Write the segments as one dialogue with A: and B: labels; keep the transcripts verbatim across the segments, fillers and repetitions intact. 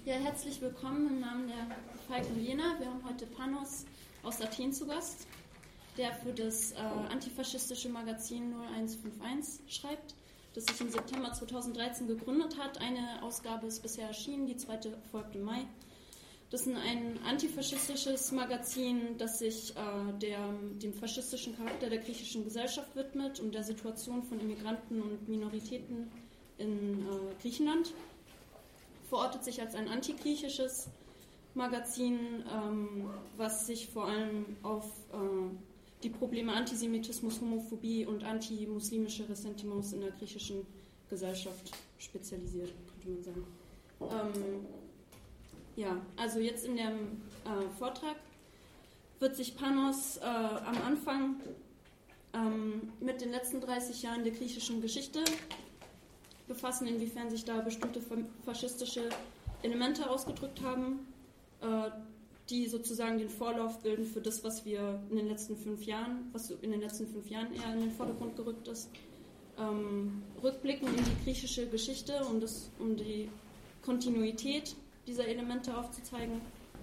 A: Ja, herzlich willkommen im Namen der Falken Jena. Wir haben heute Panos aus Athen zu Gast, der für das äh, antifaschistische Magazin null eins fünf eins schreibt, das sich im September zweitausenddreizehn gegründet hat. Eine Ausgabe ist bisher erschienen, die zweite folgt im Mai. Das ist ein antifaschistisches Magazin, das sich äh, der, dem faschistischen Charakter der griechischen Gesellschaft widmet und der Situation von Immigranten und Minoritäten in äh, Griechenland. Verortet sich als ein antigriechisches Magazin, ähm, was sich vor allem auf äh, die Probleme Antisemitismus, Homophobie und antimuslimische Ressentiments in der griechischen Gesellschaft spezialisiert, könnte man sagen. Ähm, ja, also jetzt in dem äh, Vortrag wird sich Panos äh, am Anfang ähm, mit den letzten dreißig Jahren der griechischen Geschichte befassen, inwiefern sich da bestimmte faschistische Elemente ausgedrückt haben, äh, die sozusagen den Vorlauf bilden für das, was wir in den letzten fünf Jahren, was in den letzten fünf Jahren eher in den Vordergrund gerückt ist, ähm, rückblicken in die griechische Geschichte, um, das, um die Kontinuität dieser Elemente aufzuzeigen,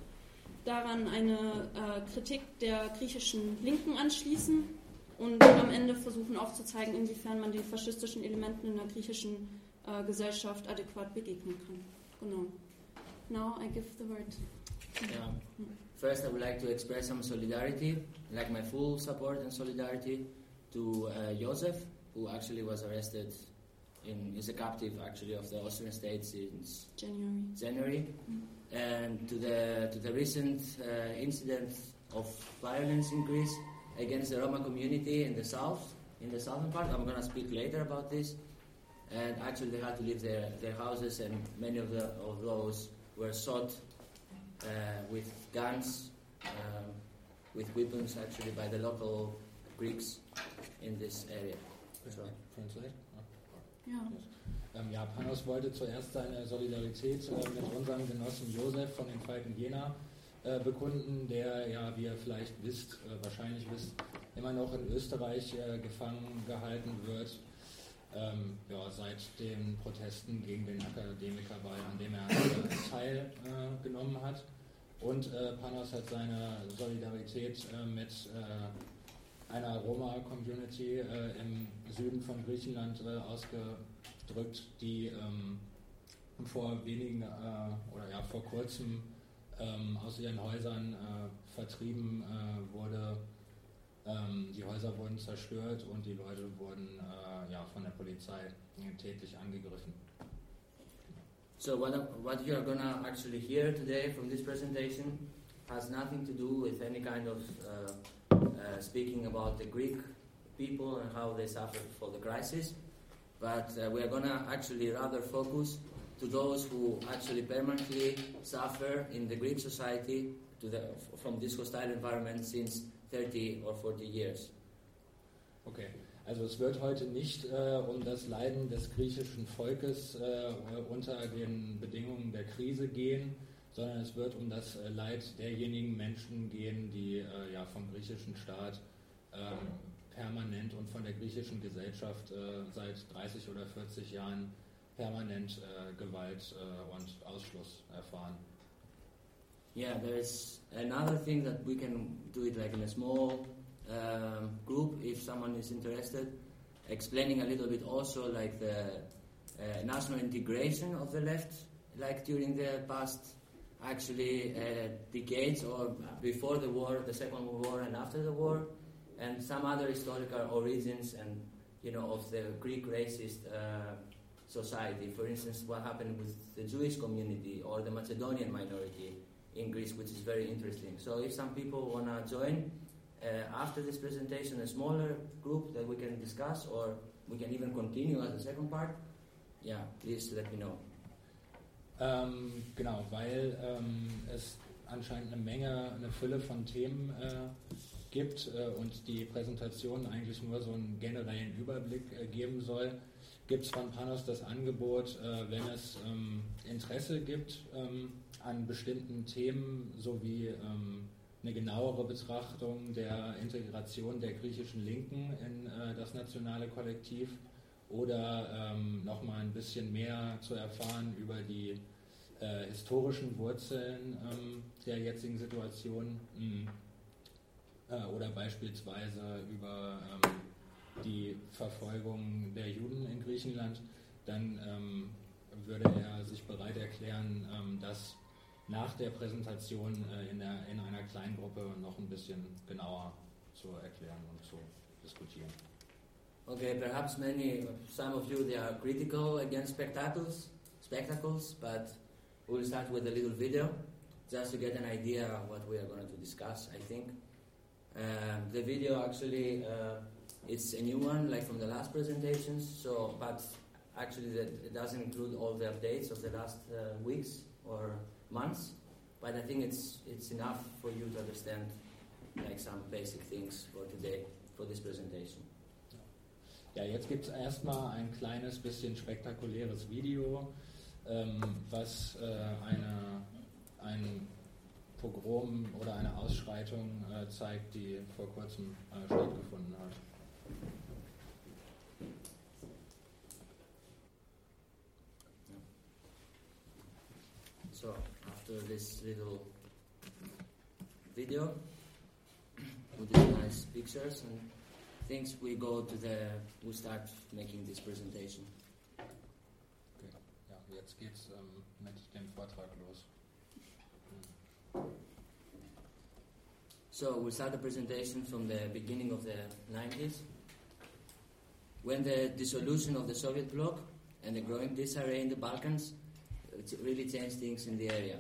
A: daran eine äh, Kritik der griechischen Linken anschließen und am Ende versuchen aufzuzeigen, inwiefern man den faschistischen Elementen in der griechischen äh, Gesellschaft adäquat begegnen kann. Genau. Now I give the word.
B: Yeah. First, I would like to express some solidarity, like my full support and solidarity to uh, Josef, who actually was arrested in, is a captive actually of the Austrian state since
A: January.
B: January, mm-hmm. and to the to the recent uh, incident of violence in Greece against the Roma community in the south, in the southern part. I'm going to speak later about this. And actually, they had to leave their, their houses, and many of the of those were shot uh, with guns, um, with weapons actually by the local Greeks in this area.
C: So. Translate?
A: Ja.
C: Ähm, ja, Panos wollte zuerst seine Solidarität äh, mit unserem Genossen Josef von den Falken Jena äh, bekunden, der, ja, wie ihr vielleicht wisst, äh, wahrscheinlich wisst, immer noch in Österreich äh, gefangen gehalten wird, ähm, ja, seit den Protesten gegen den Akademikerball, an dem er äh, teilgenommen äh, hat. Und äh, Panos hat seine Solidarität äh, mit äh, einer Roma-Community äh, im Süden von Griechenland äh, ausgedrückt, die ähm, vor wenigen äh, oder ja vor kurzem ähm, aus ihren Häusern äh, vertrieben äh, wurde. Ähm, die Häuser wurden zerstört und die Leute wurden äh, ja von der Polizei tätlich angegriffen.
B: So what what you're gonna actually hear today from this presentation has nothing to do with any kind of uh, Uh, speaking about the Greek people and how they suffered for the crisis, but uh, we are going to actually rather focus to those who actually permanently suffer in the Greek society to the, from this hostile environment since thirty or forty years.
C: Okay, also es wird heute nicht äh, um das Leiden des griechischen Volkes äh, unter den Bedingungen der Krise gehen, sondern es wird um das äh, Leid derjenigen Menschen gehen, die äh, ja, vom griechischen Staat ähm, permanent und von der griechischen Gesellschaft äh, seit dreißig oder vierzig Jahren permanent äh, Gewalt äh, und Ausschluss erfahren.
B: Yeah, there's another thing that we can do it like in a small um, group if someone is interested, explaining a little bit also like the uh, national integration of the left, like during the past actually uh, decades or before the war, the Second World War and after the war, and some other historical origins and, you know, of the Greek racist uh, society. For instance, what happened with the Jewish community or the Macedonian minority in Greece, which is very interesting. So if some people want to join uh, after this presentation, a smaller group that we can discuss, or we can even continue as a second part, yeah, please let me know.
C: Ähm, genau, weil ähm, es anscheinend eine Menge, eine Fülle von Themen äh, gibt äh, und die Präsentation eigentlich nur so einen generellen Überblick äh, geben soll, gibt es von Panos das Angebot, äh, wenn es ähm, Interesse gibt ähm, an bestimmten Themen sowie ähm, eine genauere Betrachtung der Integration der griechischen Linken in äh, das nationale Kollektiv oder ähm, nochmal ein bisschen mehr zu erfahren über die äh, historischen Wurzeln ähm, der jetzigen Situation mh, äh, oder beispielsweise über ähm, die Verfolgung der Juden in Griechenland, dann ähm, würde er sich bereit erklären, ähm, das nach der Präsentation äh, in, der, in einer kleinen Gruppe noch ein bisschen genauer zu erklären und zu diskutieren.
B: Okay, perhaps many, some of you, they are critical against spectacles, spectacles, but we'll start with a little video, just to get an idea of what we are going to discuss, I think. Um, the video actually, uh, it's a new one, like from the last presentations, so, but actually that it doesn't include all the updates of the last uh, weeks or months, but I think it's it's enough for you to understand like some basic things for today, for this presentation.
C: Ja, jetzt gibt es erstmal ein kleines bisschen spektakuläres Video, ähm, was äh, eine, ein Pogrom oder eine Ausschreitung äh, zeigt, die vor kurzem äh, stattgefunden hat.
B: So, after this little video with these nice pictures and things, we go to the, we start making this presentation.
C: Okay. Ja, jetzt geht's ähm, mit dem Vortrag los.
B: So we'll start the presentation from the beginning of the nineties, when the dissolution of the Soviet bloc and the growing disarray in the Balkans really changed things in the area.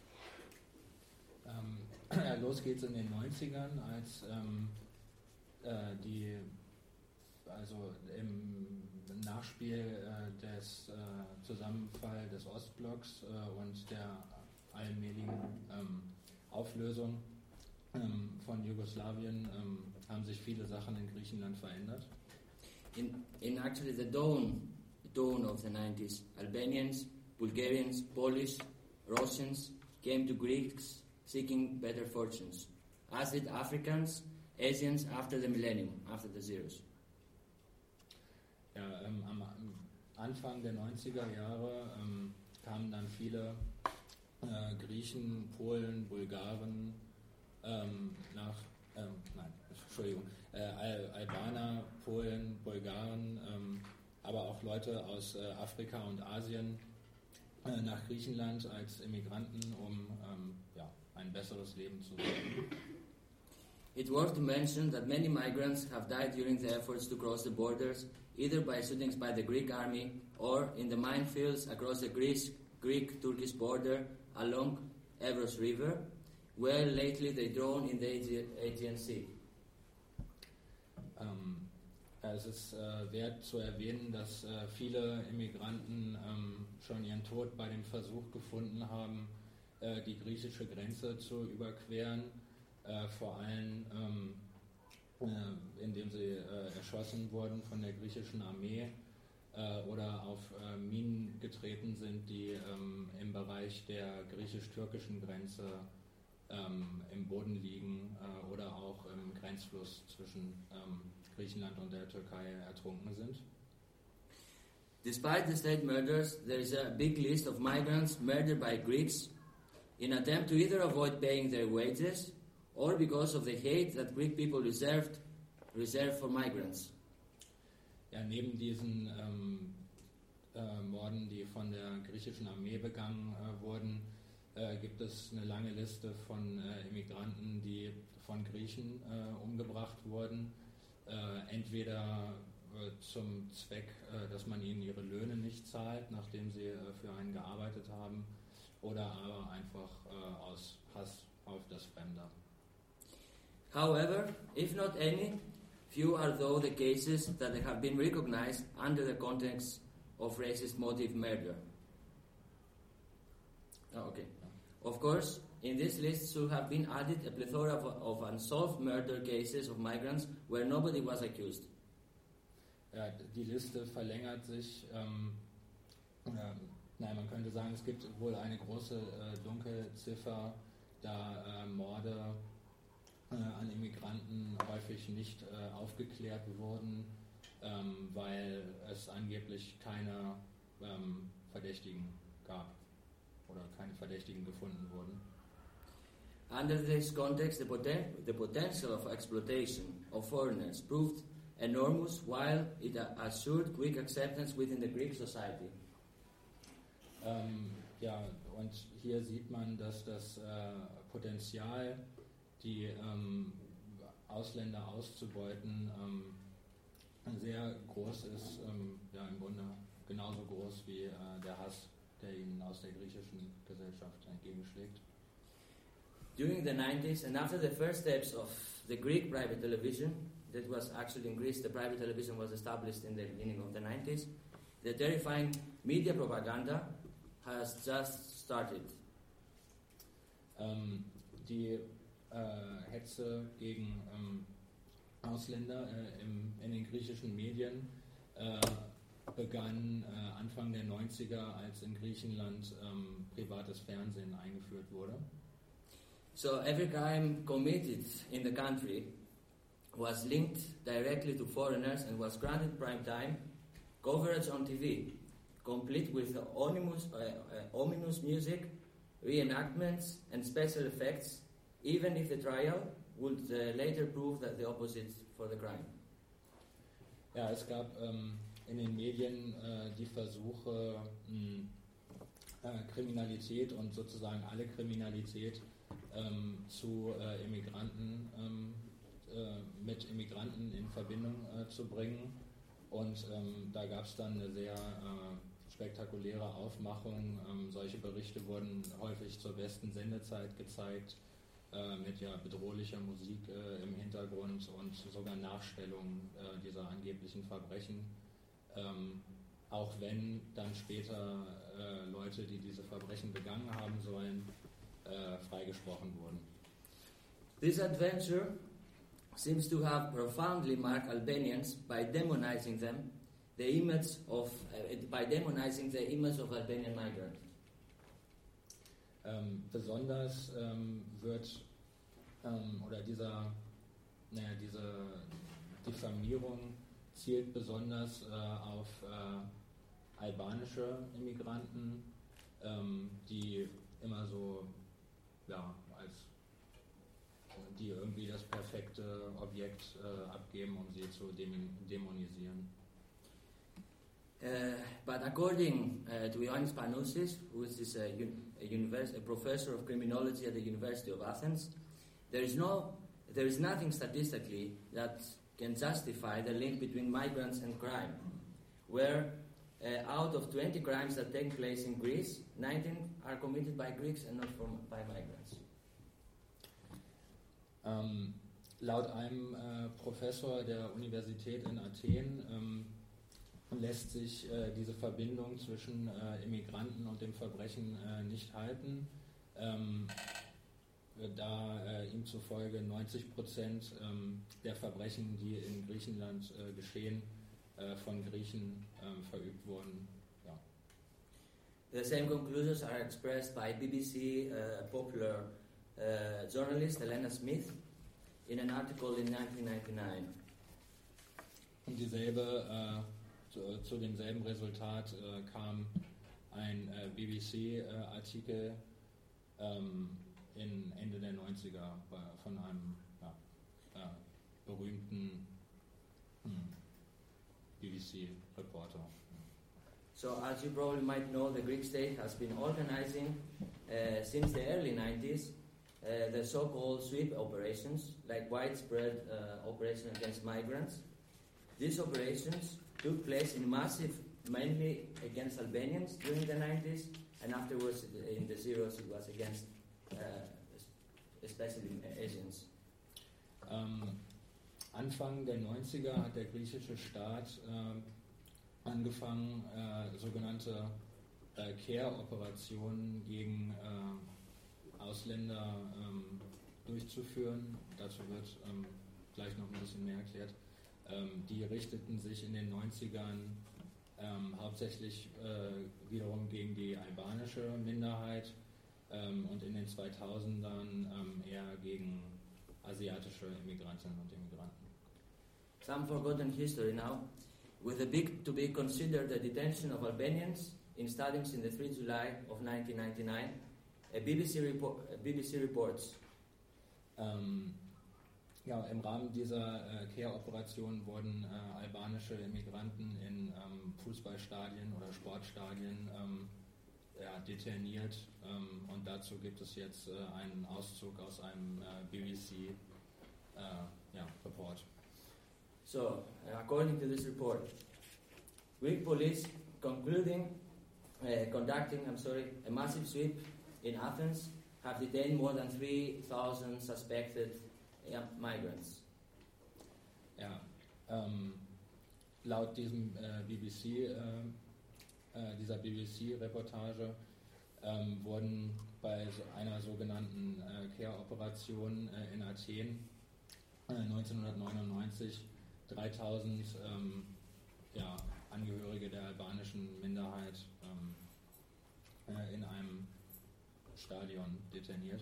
C: Ähm, los geht's in den neunzigern, als ähm, äh, die, also im Nachspiel äh, des äh, Zusammenfall des Ostblocks äh, und der allmähligen ähm, Auflösung ähm, von Jugoslawien ähm, haben sich viele Sachen in Griechenland verändert.
B: In, in actually the dawn, dawn of the nineties, Albanians, Bulgarians, Polish, Russians came to Greeks seeking better fortunes, as did Africans, Asians after the millennium, after the zeros.
C: Ja, ähm, am Anfang der neunziger Jahre ähm, kamen dann viele äh, Griechen, Polen, Bulgaren ähm, nach, ähm, nein, Entschuldigung, äh, Al- Albaner, Polen, Bulgaren, ähm, aber auch Leute aus äh, Afrika und Asien äh, nach Griechenland als Immigranten, um ähm, ja, ein besseres Leben zu leben.
B: It worth to mention that many migrants have died during the efforts to cross the borders, either by shootings by the Greek army or in the minefields across the Greece, Greek-Turkish border along Evros River, where lately they drowned in the Aegean Sea.
C: Ähm, es ist äh, wert zu erwähnen, dass äh, viele Immigranten ähm, schon ihren Tod bei dem Versuch gefunden haben, äh, die griechische Grenze zu überqueren, äh, vor allem ähm, äh, indem sie äh, erschossen wurden von der griechischen Armee äh, oder auf äh, Minen getreten sind, die ähm, im Bereich der griechisch-türkischen Grenze ähm, im Boden liegen äh, oder auch im Grenzfluss zwischen ähm, Griechenland und der Türkei ertrunken sind.
B: Despite the state murders, there is a big list of migrants murdered by Greeks in attempt to either avoid paying their wages or because of the hate that Greek people reserved, reserved for migrants.
C: Ja, neben diesen ähm, äh, Morden, die von der griechischen Armee begangen äh, wurden, äh, gibt es eine lange Liste von äh, Immigranten, die von Griechen äh, umgebracht wurden. Äh, entweder äh, zum Zweck, äh, dass man ihnen ihre Löhne nicht zahlt, nachdem sie äh, für einen gearbeitet haben, oder aber einfach äh, aus Hass auf das Fremde.
B: However, if not any, few are though the cases that have been recognized under the context of racist motive murder. Oh, okay. Of course, in this list should have been added a plethora of, of unsolved murder cases of migrants where nobody was accused.
C: Ja, die Liste verlängert sich. Ähm, äh, nein, man könnte sagen, es gibt wohl eine große äh, Dunkelziffer, da äh, Morde äh, an Immigranten häufig nicht äh, aufgeklärt wurden, ähm, weil es angeblich keine ähm, Verdächtigen gab. oder keine Verdächtigen gefunden wurden.
B: Under this context, the, poten- the potential of exploitation of foreigners proved enormous, while it assured quick acceptance within the Greek society.
C: Ähm, ja, und hier sieht man, dass das äh, Potenzial, die ähm, Ausländer auszubeuten, ähm, sehr groß ist, ähm, ja im Grunde genauso groß wie äh, der Hass, der ihnen aus der griechischen Gesellschaft entgegenschlägt.
B: During the nineties, and after the first steps of the Greek private television, that was actually in Greece, the private television was established in the beginning of the nineties, the terrifying media propaganda has just started.
C: Ähm, die äh, Hetze gegen ähm, Ausländer äh, im, in den griechischen Medien äh, begann äh, Anfang der neunziger, als in Griechenland ähm, privates Fernsehen eingeführt wurde.
B: So every crime committed in the country was linked directly to foreigners and was granted prime time coverage on T V, complete with ominous, uh, uh, ominous music, reenactments and special effects, even if the trial would uh, later prove that the opposite for the crime.
C: Ja, es gab ähm, in den Medien äh, die Versuche, mh, äh, Kriminalität und sozusagen alle Kriminalität ähm, zu äh, Immigranten, ähm, äh, mit Immigranten in Verbindung äh, zu bringen. Und ähm, da gab es dann eine sehr äh, spektakuläre Aufmachung. Ähm, solche Berichte wurden häufig zur besten Sendezeit gezeigt, äh, mit ja bedrohlicher Musik äh, im Hintergrund und sogar Nachstellungen äh, dieser angeblichen Verbrechen. Ähm, auch wenn dann später äh, Leute, die diese Verbrechen begangen haben sollen, äh, freigesprochen wurden.
B: This adventure seems to have profoundly marked Albanians by demonizing them, the image of uh, by demonizing the image of Albanian migrants.
C: Ähm, besonders ähm, wird ähm, oder dieser, naja, diese Diffamierung zielt besonders äh, auf äh, albanische Immigranten, ähm, die immer so, ja, als die irgendwie das perfekte Objekt äh, abgeben, um sie zu dem- dämonisieren.
B: Uh, but according uh, to Ioannis Panoussis, who is a, un- a, univers- a professor of criminology at the University of Athens, there is no, there is nothing statistically that can justify the link between migrants and crime, where uh, out of twenty crimes that take place in Greece, nineteen are committed by Greeks and not from, by migrants.
C: Ähm, laut einem äh, Professor der Universität in Athen ähm, lässt sich äh, diese Verbindung zwischen äh, Immigranten und dem Verbrechen äh, nicht halten, ähm, da äh, ihm zufolge neunzig Prozent ähm, der Verbrechen, die in Griechenland äh, geschehen, äh, von Griechen äh, verübt wurden. Ja.
B: The same conclusions are expressed by B B C uh, popular uh, journalist Elena Smith in an article in nineteen ninety-nine.
C: Und dieselbe, äh, zu, zu demselben Resultat äh, kam ein äh, B B C-Artikel äh, ähm, in Ende der neunziger bei, von einem ja, äh, berühmten hm, B B C-Reporter.
B: So, as you probably might know, the Greek state has been organizing uh, since the early nineties uh, the so-called sweep operations, like widespread uh, operation against migrants. These operations took place in massive, mainly against Albanians during the nineties, and afterwards in the zeros it was against uh, especially Asians.
C: Ähm, Anfang der neunziger hat der griechische Staat äh, angefangen, äh, sogenannte äh, Care-Operationen gegen äh, Ausländer ähm, durchzuführen. Dazu wird ähm, gleich noch ein bisschen mehr erklärt. Ähm, die richteten sich in den neunzigern ähm, hauptsächlich äh, wiederum gegen die albanische Minderheit ähm, und in den zweitausendern ähm, eher gegen asiatische Immigrantinnen und Immigranten.
B: Some forgotten history now, with a big to be considered the detention of Albanians in stadiums in the third of July of nineteen ninety-nine, a B B C, report, a B B C reports.
C: Ähm, ja, im Rahmen dieser äh, Care-Operation wurden äh, albanische Immigranten in ähm, Fußballstadien oder Sportstadien ähm, ja, detainiert ähm, und dazu gibt es jetzt äh, einen Auszug aus einem äh, B B C äh, ja, Report.
B: So, according to this report, Greek police concluding, uh, conducting, I'm sorry, a massive sweep in Athens have detained more than three thousand suspected uh, migrants.
C: Ja, ähm, laut diesem äh, B B C, äh, äh, dieser B B C-Reportage ähm, wurden bei so einer sogenannten äh, Care-Operation äh, in Athen äh, neunzehnhundertneunundneunzig dreitausend ähm, ja, Angehörige der albanischen Minderheit ähm, äh, in einem Stadion detainiert.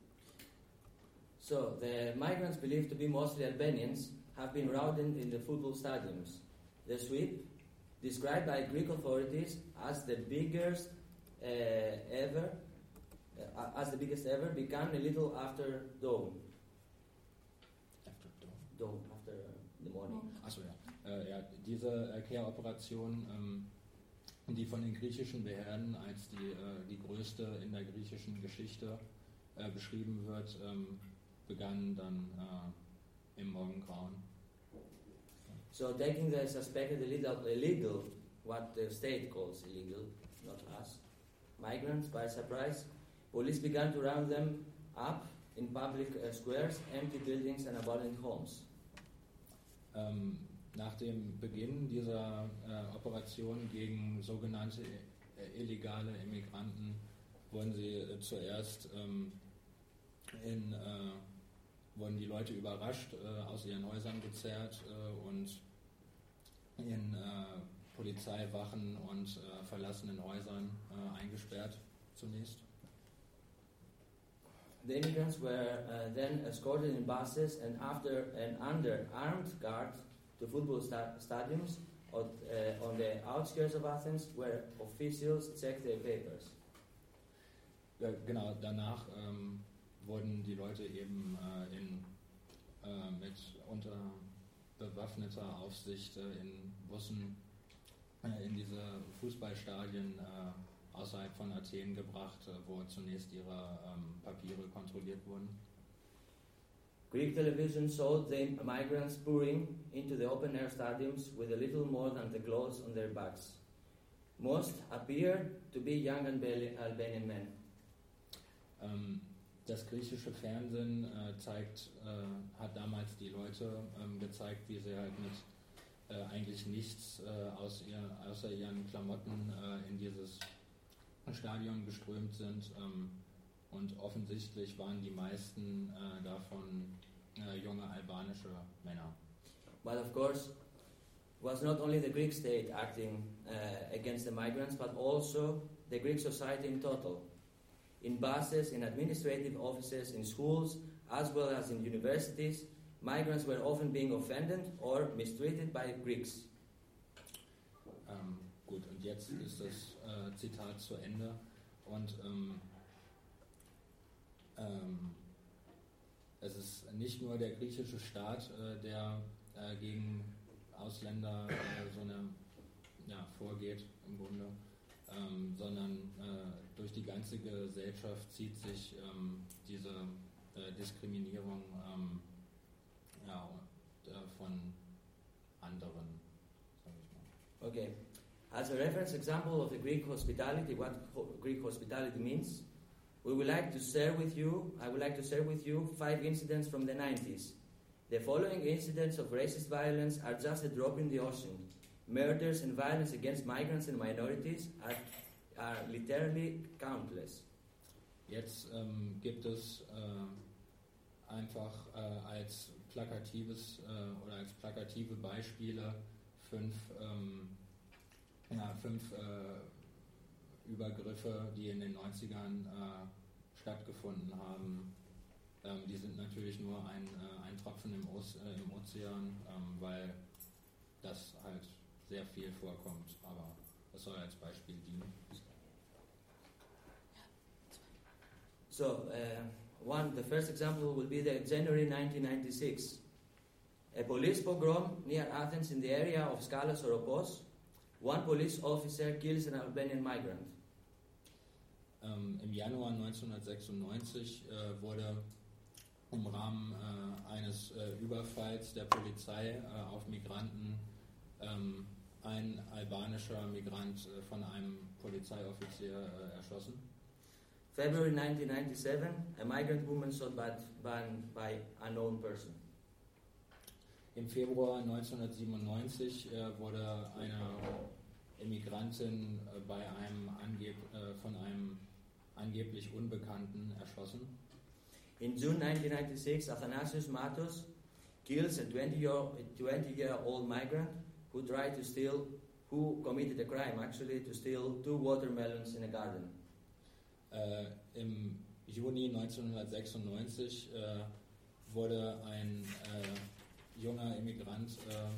B: So, the migrants believed to be mostly Albanians have been routed in the football stadiums. The sweep, described by Greek authorities as the biggest uh, ever, uh, as the biggest ever, began a little after dawn.
C: After dawn.
B: Dawn, after uh, the morning.
C: Achso, ja. Äh, ja. Diese äh, Care-Operation, ähm, die von den griechischen Behörden als die, äh, die größte in der griechischen Geschichte äh, beschrieben wird, ähm, begann dann äh, im Morgengrauen.
B: So, taking the suspected illegal, illegal, what the state calls illegal, not us, migrants by surprise, police began to round them up in public uh, squares, empty buildings and abandoned homes.
C: Ähm, nach dem Beginn dieser äh, Operation gegen sogenannte äh, illegale Immigranten wurden sie äh, zuerst ähm, in, äh, wurden die Leute überrascht, äh, aus ihren Häusern gezerrt äh, und in äh, Polizeiwachen und äh, verlassenen Häusern äh, eingesperrt zunächst.
B: The immigrants were uh, then escorted in buses and after and under armed guard to football sta- stadiums on, uh, on the outskirts of Athens, where officials checked their papers.
C: Ja, genau, danach ähm, wurden die Leute eben äh, in, äh, mit unter bewaffneter Aufsicht äh, in Bussen äh, in diese Fußballstadien äh, außerhalb von Athen gebracht, äh, wo zunächst ihre ähm, Papiere kontrolliert wurden.
B: Greek television showed the migrants pouring into the open-air stadiums with a little more than the clothes on their backs. Most appeared to be young Albanian Albanian men.
C: Ähm, das griechische Fernsehen äh, zeigt, äh, hat damals die Leute ähm, gezeigt, wie sie halt mit äh, eigentlich nichts äh, aus ihr, außer ihren Klamotten äh, in dieses Stadion geströmt sind. Ähm, Und offensichtlich waren die meisten äh, davon äh, junge albanische Männer.
B: But of course, it was not only the Greek state acting uh, against the migrants, but also the Greek society in total. In buses, in administrative offices, in schools, as well as in universities, migrants were often being offended or mistreated by Greeks.
C: Ähm, gut, und jetzt ist das äh, Zitat zu Ende. Und ähm, Ähm, es ist nicht nur der griechische Staat, äh, der äh, gegen Ausländer äh, so eine, ja, vorgeht im Grunde, ähm, sondern äh, durch die ganze Gesellschaft zieht sich ähm, diese äh, Diskriminierung ähm, ja, äh, von anderen, sag ich mal.
B: Okay. As a reference example of the Greek hospitality, what ho- Greek hospitality means, we would like to share with you, I would like to share with you five incidents from the nineties. The following incidents of racist violence are just a drop in the ocean. Murders and violence against migrants and minorities are, are literally countless.
C: Jetzt ähm, gibt es äh, einfach äh, als plakatives äh, oder als plakative Beispiele fünf, ähm, ja, fünf äh, Übergriffe, die in den neunzigern äh, stattgefunden haben. Ähm, die sind natürlich nur ein, äh, ein Tropfen im, Oce- äh, im Ozean, ähm, weil das halt sehr viel vorkommt. Aber Das soll als Beispiel dienen.
B: So, uh, one, the first example will be the January nineteen ninety-six. A police pogrom near Athens in the area of Skalos Oropos. One police officer kills an Albanian migrant.
C: Ähm, Im Januar neunzehnhundertsechsundneunzig äh, wurde im Rahmen äh, eines äh, Überfalls der Polizei äh, auf Migranten ähm, ein albanischer Migrant äh, von einem Polizeioffizier äh, erschossen.
B: February nineteen ninety-seven, a migrant woman shot by, by, by unknown person.
C: Im Februar neunzehnhundertsiebenundneunzig äh, wurde eine Immigrantin äh, bei einem Angeb äh, von einem angeblich Unbekannten erschossen.
B: In June nineteen ninety-six, Athanasios Matos kills a twenty-year-old migrant who tried to steal, who committed a crime actually, to steal two watermelons in a garden.
C: Äh, Im Juni neunzehnhundertsechsundneunzig äh, wurde ein äh, junger Immigrant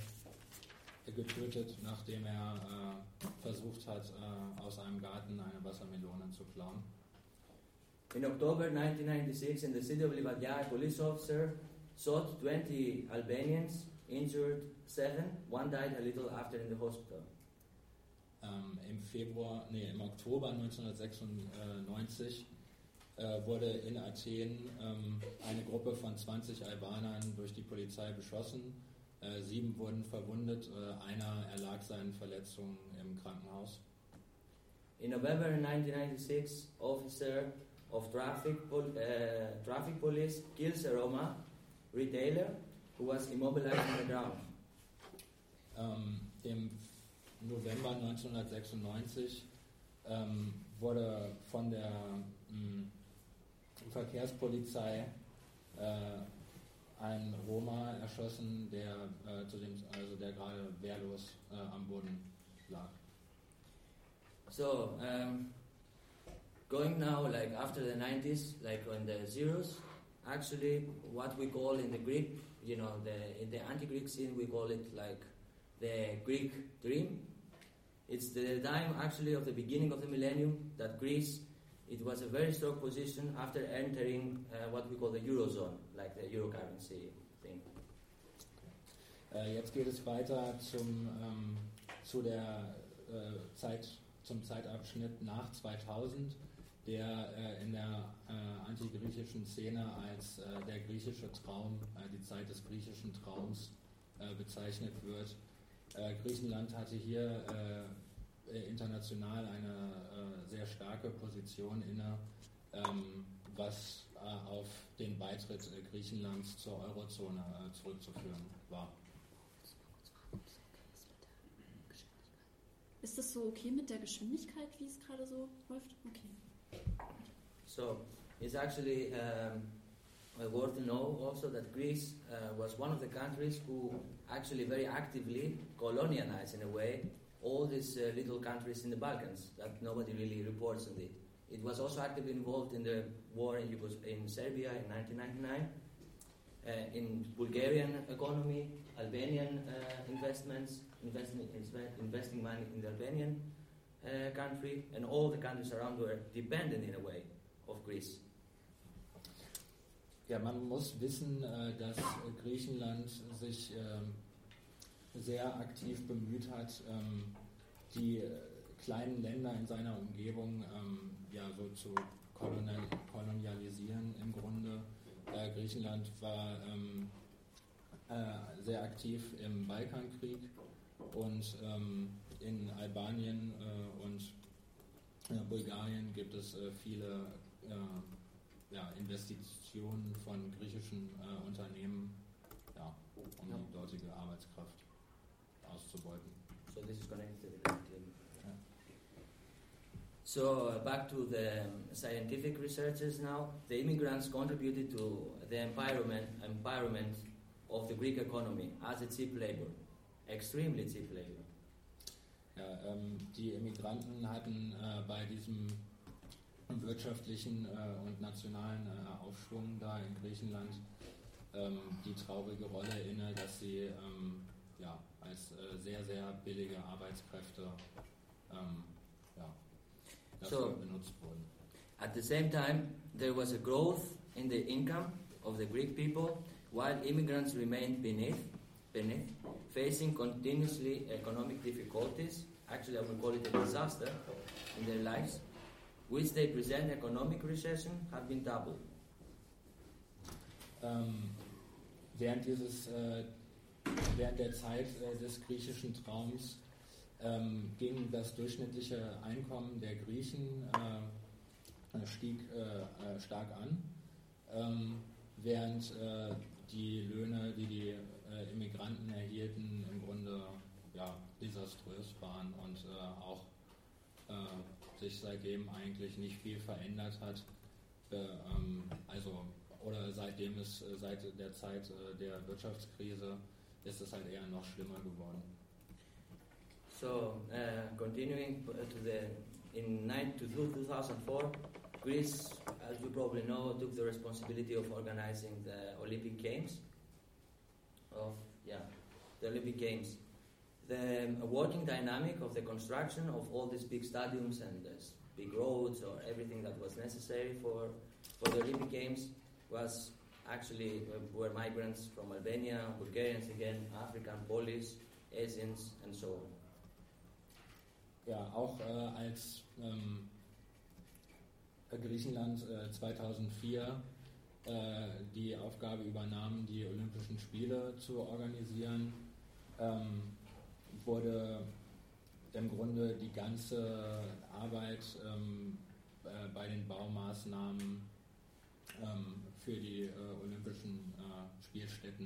C: äh, getötet, nachdem er äh, versucht hat, äh, aus einem Garten eine Wassermelone zu klauen.
B: In October nineteen ninety-six, in the city of Livadia, a police officer shot twenty Albanians, injured seven. One died a little after in the hospital.
C: Ähm, Im Februar, nee, im Oktober neunzehnhundertsechsundneunzig äh, wurde in Athen ähm, eine Gruppe von zwanzig Albanern durch die Polizei beschossen. Äh, sieben wurden verwundet, äh, einer erlag seinen Verletzungen im Krankenhaus.
B: In November nineteen ninety-six, officer of traffic, pol uh, traffic police kills a Roma retailer who was immobilized on the ground.
C: Ähm, Im November neunzehnhundertsechsundneunzig ähm, wurde von der mh, Verkehrspolizei äh, ein Roma erschossen, der äh, zu dem, also der gerade wehrlos äh, am Boden lag.
B: So, um, going now, like after the nineties, like on the zeros, actually, what we call in the Greek, you know, the in the anti-Greek scene, we call it like the Greek dream. It's the time actually of the beginning of the millennium that Greece, it was a very strong position after entering uh, what we call the Eurozone, like the Euro currency thing.
C: Äh, jetzt geht es weiter zum, ähm, zu der äh, Zeit, zum Zeitabschnitt nach zweitausend, der äh, in der äh, antigriechischen Szene als äh, der griechische Traum, äh, die Zeit des griechischen Traums äh, bezeichnet wird. Äh, Griechenland hatte hier äh, international eine äh, sehr starke Position inne, ähm, was äh, auf den Beitritt äh, Griechenlands zur Eurozone äh, zurückzuführen war.
A: Ist das so okay mit der Geschwindigkeit, wie es gerade so läuft? Okay.
B: So, it's actually um, worth to know also that Greece uh, was one of the countries who actually very actively colonialized in a way all these uh, little countries in the Balkans that nobody really reports on it. It was also actively involved in the war in, Yugos- in Serbia in nineteen ninety-nine, uh, in Bulgarian economy, Albanian uh, investments, investing, investing money in the Albanian uh, country, and all the countries around were dependent in a way of Greece.
C: Ja, man muss wissen, äh, dass Griechenland sich ähm, sehr aktiv bemüht hat, ähm, die äh, kleinen Länder in seiner Umgebung ähm, ja, so zu kolonial- kolonialisieren im Grunde. Äh, Griechenland war ähm, äh, sehr aktiv im Balkankrieg und ähm, in Albanien äh, und äh, Bulgarien gibt es äh, viele äh, ja, Investitionen von griechischen äh, Unternehmen, ja, um
B: Ja.
C: die dortige Arbeitskraft auszubeuten.
B: So this is connected to the claim. So uh, back to the um, scientific researchers now. The immigrants contributed to the environment, environment of the Greek economy as a cheap labor, extremely cheap labor.
C: Ja, ähm, die Immigranten hatten äh, bei diesem wirtschaftlichen äh, und nationalen äh, Aufschwung da in Griechenland ähm, die traurige Rolle inne, dass sie ähm, ja, als äh, sehr, sehr billige Arbeitskräfte ähm, ja, dafür
B: So,
C: benutzt wurden.
B: At the same time, there was a growth in the income of the Greek people, while immigrants remained beneath, beneath, facing continuously economic difficulties. Actually, I would call it a disaster in their lives, which they present economic recession have been doubled.
C: Ähm, während dieses, äh, während der Zeit äh, des griechischen Traums ähm, ging das durchschnittliche Einkommen der Griechen äh, stieg äh, äh, stark an, ähm, während äh, die Löhne, die die äh, Immigranten erhielten, im Grunde ja, desaströs waren und äh, auch äh, sich seitdem eigentlich nicht viel verändert hat. Äh, ähm, also oder seitdem es äh, seit der Zeit äh, der Wirtschaftskrise ist es halt eher noch schlimmer geworden.
B: So, uh, continuing to the in two thousand four, Greece, as you probably know, took the responsibility of organizing the Olympic Games. Of yeah, the Olympic Games. The um, working dynamic of the construction of all these big stadiums and uh, big roads or everything that was necessary for for the Olympic Games was actually uh, were migrants from Albania, Bulgarians again, African, Polish, Asians, and so on.
C: Ja, auch äh, als ähm, Griechenland äh, zweitausendvier äh, die Aufgabe übernahm, die Olympischen Spiele zu organisieren, ähm, wurde im Grunde die ganze Arbeit ähm, äh, bei den Baumaßnahmen ähm, für die äh, Olympischen äh, Spielstätten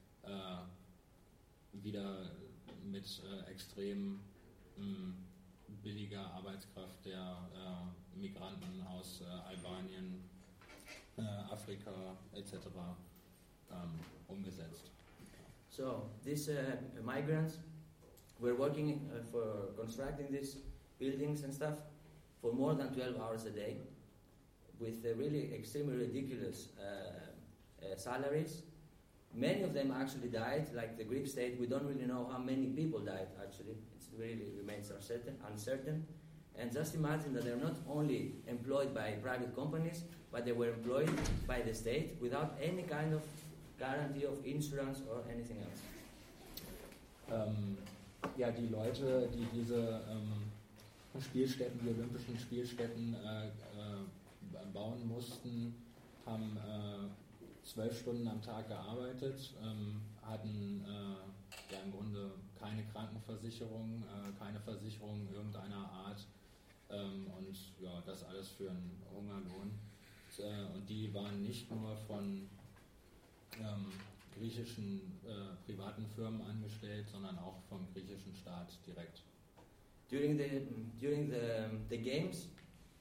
C: äh, wieder mit äh, extrem mh, billiger Arbeitskraft der äh, Migranten aus äh, Albanien, äh, Afrika et cetera ähm, umgesetzt.
B: So these uh, migrants were working uh, for constructing these buildings and stuff for more than twelve hours a day, with uh, really extremely ridiculous uh, uh, salaries. Many of them actually died, like the Greek state. We don't really know how many people died, actually. It really remains uncertain, uncertain. And just imagine that they're not only employed by private companies, but they were employed by the state without any kind of guarantee of insurance or anything else.
C: Ähm, ja, die Leute, die diese ähm, Spielstätten, die Olympischen Spielstätten äh, äh, bauen mussten, haben äh, zwölf Stunden am Tag gearbeitet, ähm, hatten äh, ja im Grunde keine Krankenversicherung, äh, keine Versicherung irgendeiner Art ähm, und ja, das alles für einen Hungerlohn. Äh, und die waren nicht nur von ähm, griechischen äh, privaten Firmen angestellt, sondern auch vom griechischen Staat direkt.
B: During the during the um, the games,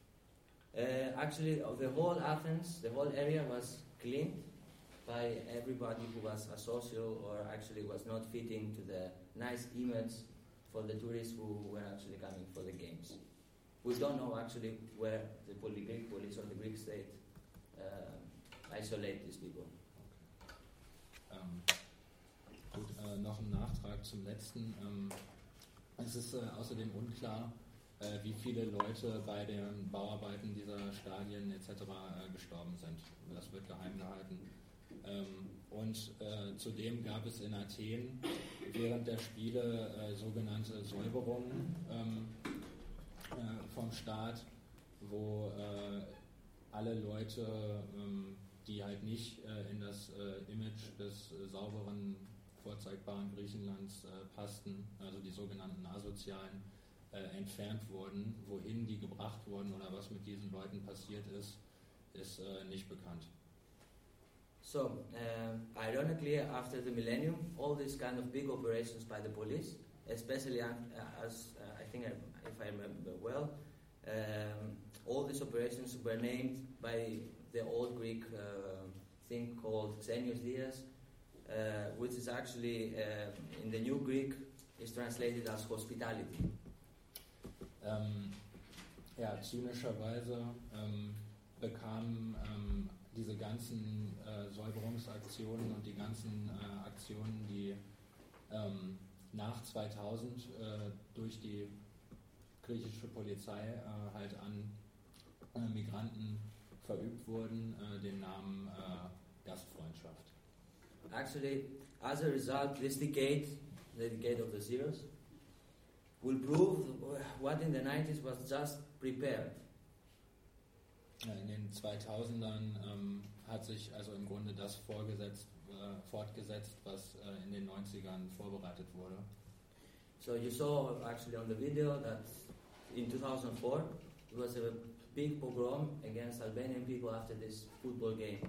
B: uh, actually, the whole Athens, the whole area was cleaned by everybody who was asocial or actually was not fitting to the nice image for the tourists who were actually coming for the games. We don't know actually where the Greek police or the Greek state uh, isolate these people.
C: Okay. Ähm, gut, äh, noch ein Nachtrag zum letzten. Ähm, es ist äh, außerdem unklar, äh, wie viele Leute bei den Bauarbeiten dieser Stadien et cetera äh, gestorben sind. Das wird geheim gehalten. Ähm, und äh, zudem gab es in Athen während der Spiele äh, sogenannte Säuberungen ähm, äh, vom Staat, wo äh, alle Leute, ähm, die halt nicht äh, in das äh, Image des äh, sauberen, vorzeigbaren Griechenlands äh, passten, also die sogenannten Asozialen, äh, entfernt wurden. Wohin die gebracht wurden oder was mit diesen Leuten passiert ist, ist äh, nicht bekannt.
B: So, uh, ironically, after the millennium, all these kind of big operations by the police, especially uh, as uh, I think, I, if I remember well, um, all these operations were named by the old Greek uh, thing called Xenios Dias, uh, which is actually, uh, in the New Greek, is translated as hospitality.
C: Ähm, ja, zynischerweise ähm, bekamen ähm, diese ganzen äh, Säuberungsaktionen und die ganzen äh, Aktionen, die ähm, nach zweitausend äh, durch die griechische Polizei äh, halt an äh, Migranten verübt wurden, äh, den Namen äh, Gastfreundschaft.
B: Actually, as a result, this decade, the decade of the zeros, will prove what in the nineties was just prepared.
C: In den zweitausendern ähm, hat sich also im Grunde das vorgesetzt, äh, fortgesetzt, was äh, in den neunzigern vorbereitet wurde.
B: So you saw actually on the video that in two thousand four there was a big pogrom against Albanian people after this football game.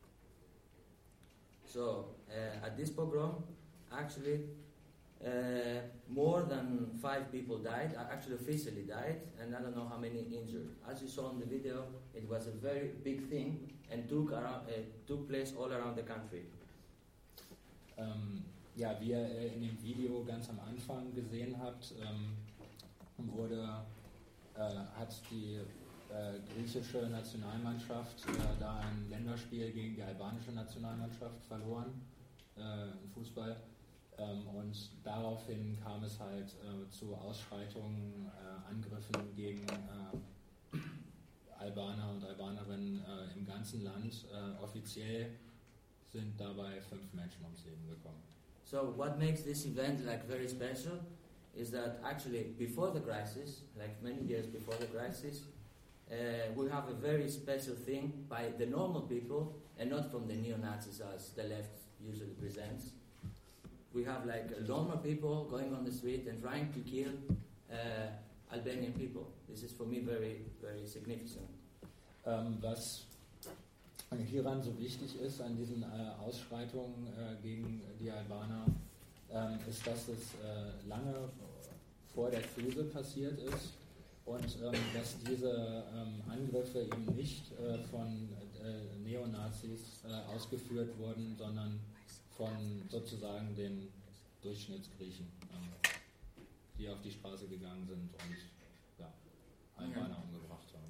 B: So uh, at this pogrom, actually uh, more than five people died, actually officially died, and I don't know how many injured. As you saw in the video, it was a very big thing and took, around, uh, took place all around the country.
C: Ähm, ja, wie ihr in dem Video ganz am Anfang gesehen habt, ähm, wurde, äh, hat die äh, griechische Nationalmannschaft äh, da ein Länderspiel gegen die albanische Nationalmannschaft verloren, äh, im Fußball. Ähm, und daraufhin kam es halt äh, zu Ausschreitungen, äh, Angriffen gegen äh, Albaner und Albanerinnen äh, im ganzen Land. Äh, offiziell sind dabei fünf Menschen ums Leben gekommen.
B: So what makes this event like very special is that actually before the crisis, like many years before the crisis, uh, we have a very special thing by the normal people and not from the neo-Nazis as the left usually presents. We have like normal people going on the street and trying to kill uh, Albanian people. This is for me very, very significant.
C: Ähm, was hieran so wichtig ist, an diesen äh, Ausschreitungen äh, gegen die Albaner, ähm, ist, dass es äh, lange vor der Krise passiert ist und ähm, dass diese ähm, Angriffe eben nicht äh, von äh, Neonazis äh, ausgeführt wurden, sondern von sozusagen den Durchschnittsgriechen, ähm, die auf die Straße gegangen sind und ja, Albaner umgebracht haben.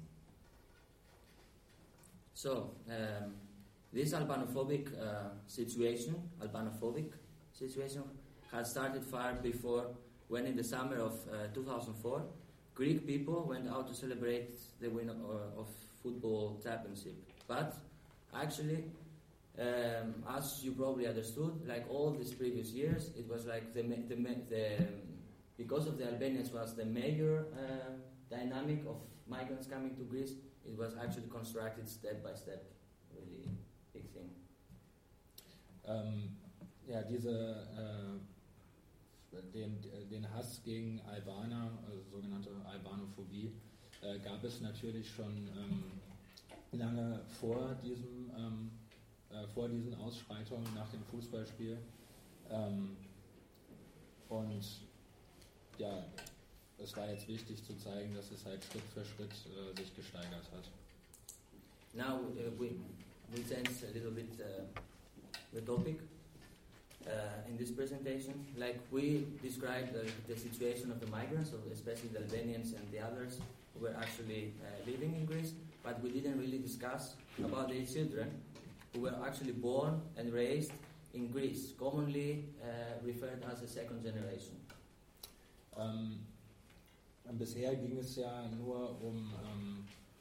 B: So, um, this Albanophobic uh, situation, Albanophobic situation, had started far before when in the summer of uh, two thousand four, Greek people went out to celebrate the win of, of football championship. But actually, um, as you probably understood, like all these previous years, it was like the, the, the um, because of the Albanians was the major uh, dynamic of migrants coming to Greece. It was actually constructed step by step, really big thing.
C: Ähm, ja, diese, äh, den, den Hass gegen Albaner, also sogenannte Albanophobie, äh, gab es natürlich schon ähm, lange vor diesem, ähm, äh, vor diesen Ausschreitungen nach dem Fußballspiel. Ähm, und ja, es war jetzt wichtig zu zeigen, dass es halt Schritt für Schritt äh, sich gesteigert hat.
B: Now uh, we we change a little bit uh, the topic uh, in this presentation. Like we described the, the situation of the migrants, of especially the Albanians and the others who were actually uh, living in Greece, but we didn't really discuss about the children who were actually born and raised in Greece, commonly uh, referred as a second generation.
C: Um, Bisher ging es ja nur um ähm,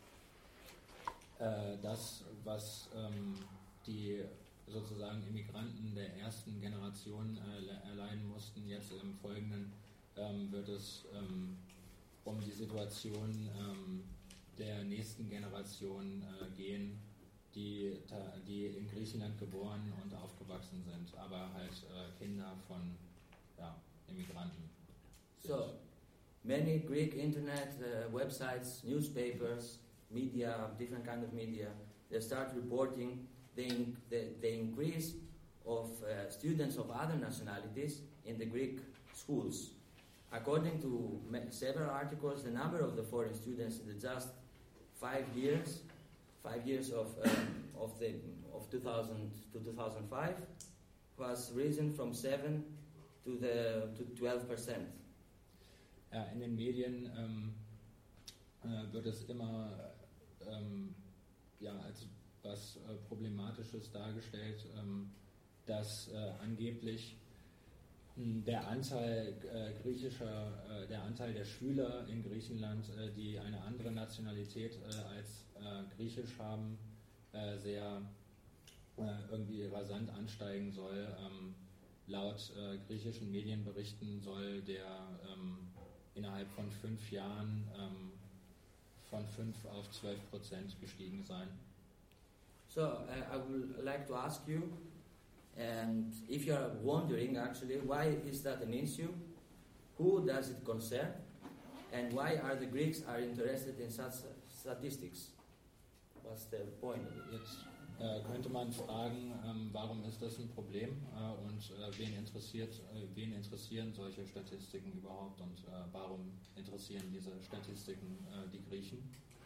C: äh, das, was ähm, die sozusagen Immigranten der ersten Generation äh, erleiden mussten. Jetzt im Folgenden ähm, wird es ähm, um die Situation ähm, der nächsten Generation äh, gehen, die, die in Griechenland geboren und aufgewachsen sind, aber halt äh, Kinder von ja, Immigranten sind.
B: So. Many Greek internet uh, websites, newspapers, media, different kind of media, they start reporting the, the, the increase of uh, students of other nationalities in the Greek schools. According to several articles, the number of the foreign students in the just five years, five years of uh, of the of two thousand to two thousand five, was risen from seven to the to twelve percent.
C: Ja, in den Medien ähm, äh, wird es immer ähm, ja, als was äh, Problematisches dargestellt, ähm, dass äh, angeblich der Anteil äh, griechischer, äh, der Anteil der Schüler in Griechenland, äh, die eine andere Nationalität äh, als äh, Griechisch haben, äh, sehr äh, irgendwie rasant ansteigen soll. Ähm, laut äh, griechischen Medienberichten soll der ähm, innerhalb von fünf Jahren ähm, von fünf auf zwölf Prozent gestiegen sein.
B: So uh, I would like to ask you, and if you are wondering actually why is that an issue, who does it concern, and why are the Greeks are interested in such statistics? What's the point of it?
C: Jetzt äh, könnte man fragen, ähm, warum ist das ein Problem äh, und äh, wen interessiert, äh, wen interessieren solche Statistiken überhaupt und äh, warum interessieren diese Statistiken äh, die Griechen?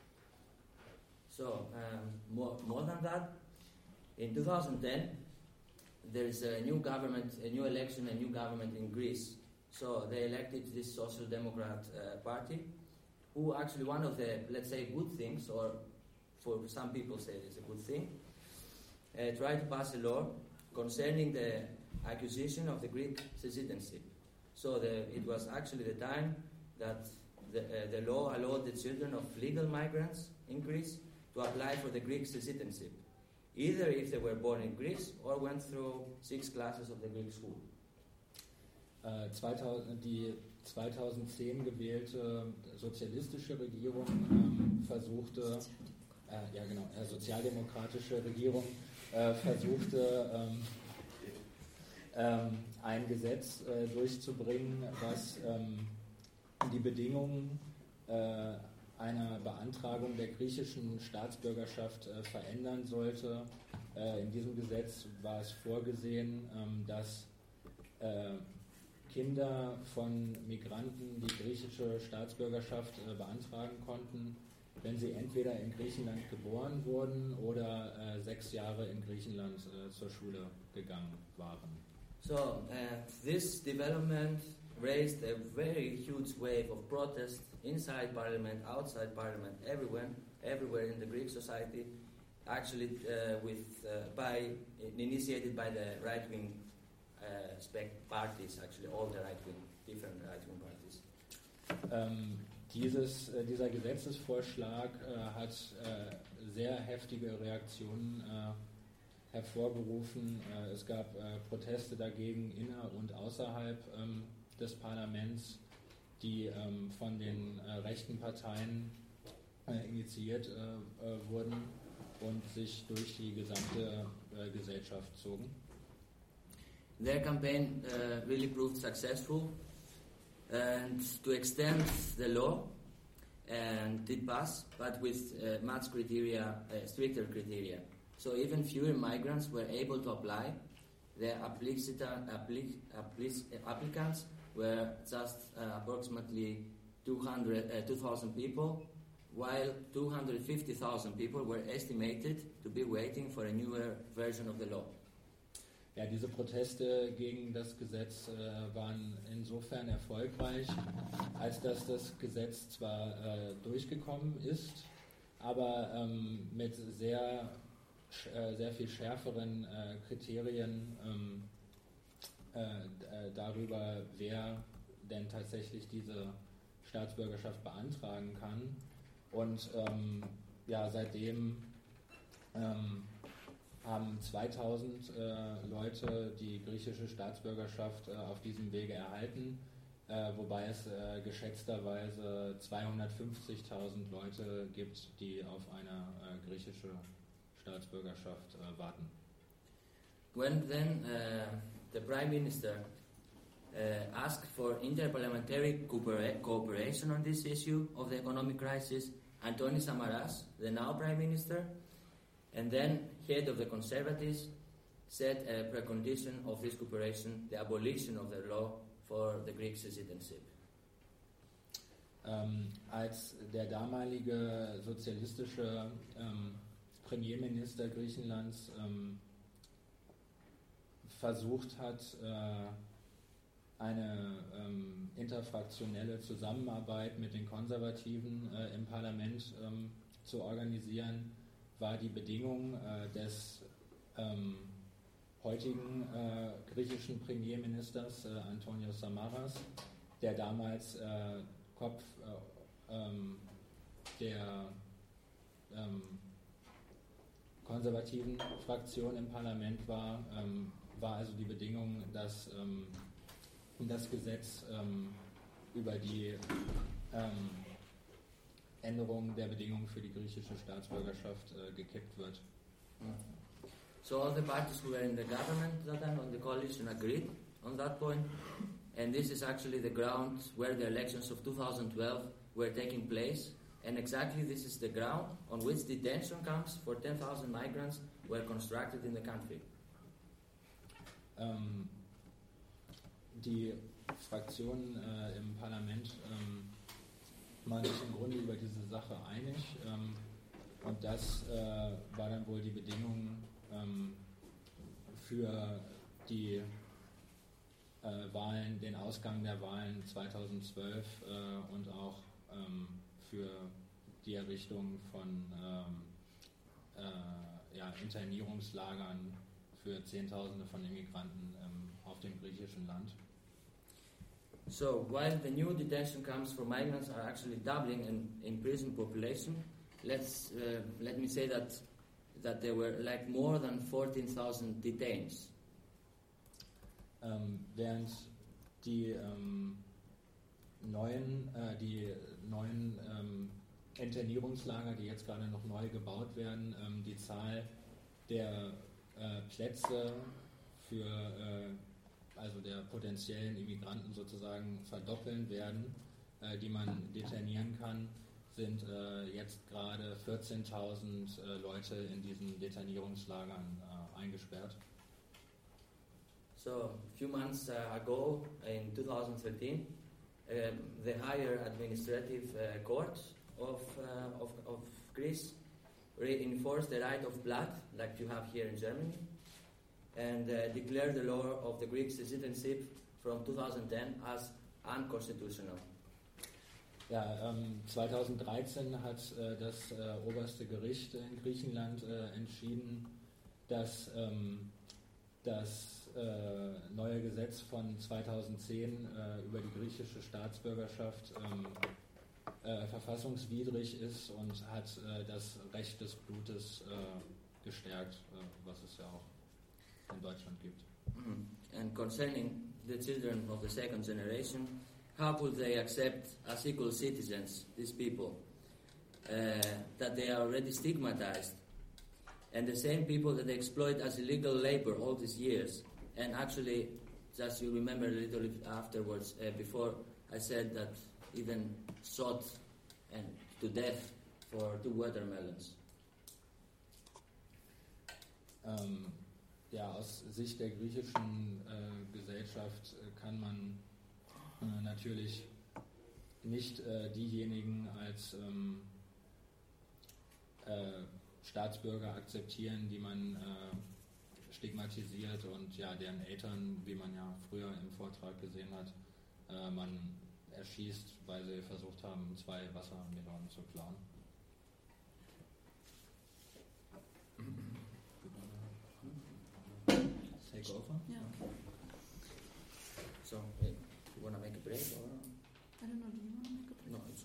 B: So um, more, more than that, in two thousand ten there is a new government, a new election, a new government in Greece. So they elected this Social Democrat uh, party, who actually one of the, let's say, good things, or for some people say it's a good thing, uh, tried to pass a law concerning the acquisition of the Greek citizenship. So the, it was actually the time that the, uh, the law allowed the children of legal migrants in Greece to apply for the Greek citizenship, either if they were born in Greece or went through six classes of the Greek school.
C: Äh, zweitausend, die zweitausendzehn gewählte sozialistische Regierung ähm, versuchte, äh, ja genau, äh, sozialdemokratische Regierung äh, versuchte ähm, ähm, ein Gesetz äh, durchzubringen, was ähm, die Bedingungen äh, einer Beantragung der griechischen Staatsbürgerschaft äh, verändern sollte. Äh, in diesem Gesetz war es vorgesehen, ähm, dass äh, Kinder von Migranten die griechische Staatsbürgerschaft äh, beantragen konnten, wenn sie entweder in Griechenland geboren wurden oder äh, sechs Jahre in Griechenland äh, zur Schule gegangen waren.
B: So uh, this development raised a very huge wave of protest inside parliament, outside parliament, everywhere, everywhere in the Greek society, actually uh, with uh, by initiated by the right-wing uh, spec parties, actually all the right-wing, different right-wing parties.
C: Ähm, dieses, äh, dieser Gesetzesvorschlag äh, hat äh, sehr heftige Reaktionen äh, hervorgerufen. Äh, es gab äh, Proteste dagegen inner- und außerhalb ähm, des Parlaments, die ähm, von den äh, rechten Parteien äh, initiiert äh, äh, wurden und sich durch die gesamte äh, Gesellschaft zogen.
B: Their campaign uh, really proved successful, and to extend the law, and did pass, but with uh, much criteria, uh, stricter criteria. So even fewer migrants were able to apply. The applicita, applic, applic, applicants were just uh, approximately two hundred, uh, two thousand people, while two hundred fifty thousand people were estimated to be waiting for a newer version of the law.
C: Ja, diese Proteste gegen das Gesetz äh, waren insofern erfolgreich, als dass das Gesetz zwar äh, durchgekommen ist, aber ähm, mit sehr, äh, sehr viel schärferen äh, Kriterien ähm, äh, darüber, wer denn tatsächlich diese Staatsbürgerschaft beantragen kann. Und ähm, ja, seitdem ähm, haben zweitausend äh, Leute die griechische Staatsbürgerschaft äh, auf diesem Wege erhalten, äh, wobei es äh, geschätzterweise zweihundertfünfzigtausend Leute gibt, die auf eine äh, griechische Staatsbürgerschaft äh, warten.
B: When then uh, the Prime Minister uh, asked for interparliamentary coopera- cooperation on this issue of the economic crisis, Antonis Samaras, the now Prime Minister, and then head of the Conservatives, set a precondition of this cooperation, the abolition of the law for the Greek citizenship.
C: Ähm, als der damalige sozialistische ähm, Premierminister Griechenlands ähm, versucht hat, äh, eine ähm, interfraktionelle Zusammenarbeit mit den Konservativen äh, im Parlament ähm, zu organisieren, war die Bedingung äh, des ähm, heutigen äh, griechischen Premierministers, äh, Antonios Samaras, der damals äh, Kopf äh, ähm, der ähm, konservativen Fraktion im Parlament war, ähm, war also die Bedingung, dass ähm, das Gesetz ähm, über die ähm, Änderung der Bedingungen für die griechische Staatsbürgerschaft äh, gekippt wird.
B: So all the parties who were in the government at that time, on the coalition, agreed on that point, and this is actually the ground where the elections of two thousand twelve were taking place, and exactly this is the ground on which detention camps for ten thousand migrants were constructed in the country.
C: Ähm, die Fraktionen äh, im Parlament ähm, waren sich im Grunde über diese Sache einig, ähm, und das äh, war dann wohl die Bedingung ähm, für die äh, Wahlen, den Ausgang der Wahlen zweitausendzwölf äh, und auch ähm, für die Errichtung von ähm, äh, ja, Internierungslagern für Zehntausende von Immigranten ähm, auf dem griechischen Land.
B: So while the new detention camps for migrants are actually doubling in, in prison population, let's uh, let me say that that there were like more than fourteen thousand detainees.
C: Ähm, während die ähm, neuen, äh, die neuen ähm, Internierungslager, die jetzt gerade noch neu gebaut werden, ähm, die Zahl der äh, Plätze für äh, also der potenziellen Immigranten sozusagen verdoppeln werden, äh, die man detainieren kann, sind äh, jetzt gerade vierzehntausend äh, Leute in diesen Detainierungslagern äh, eingesperrt.
B: So a few months uh, ago, in two thousand thirteen, uh, the higher administrative uh, court of, uh, of, of Greece reinforced the right of blood, like you have here in Germany, and uh, declared the law of the Greek citizenship from two thousand ten as unconstitutional.
C: Ja, ähm, zweitausenddreizehn hat äh, das äh, oberste Gericht in Griechenland äh, entschieden, dass ähm, das äh, neue Gesetz von zweitausendzehn äh, über die griechische Staatsbürgerschaft ähm, äh, verfassungswidrig ist und hat äh, das Recht des Blutes äh, gestärkt, äh, was es ja auch in Deutschland gibt.
B: And concerning the children of the second generation, how could they accept as equal citizens, these people, uh, that they are already stigmatized, and the same people that they exploit as illegal labor all these years? And actually, just you remember a little bit afterwards, uh, before I said that even shot and to death for two watermelons.
C: Um, Ja, aus Sicht der griechischen äh, Gesellschaft äh, kann man äh, natürlich nicht äh, diejenigen als ähm, äh, Staatsbürger akzeptieren, die man äh, stigmatisiert und ja, deren Eltern, wie man ja früher im Vortrag gesehen hat, äh, man erschießt, weil sie versucht haben, zwei Wassermelonen zu klauen. Take over?
A: Yeah.
B: So, uh, you want to make a break or?
A: I don't know, do you want to make a break?
B: No, it's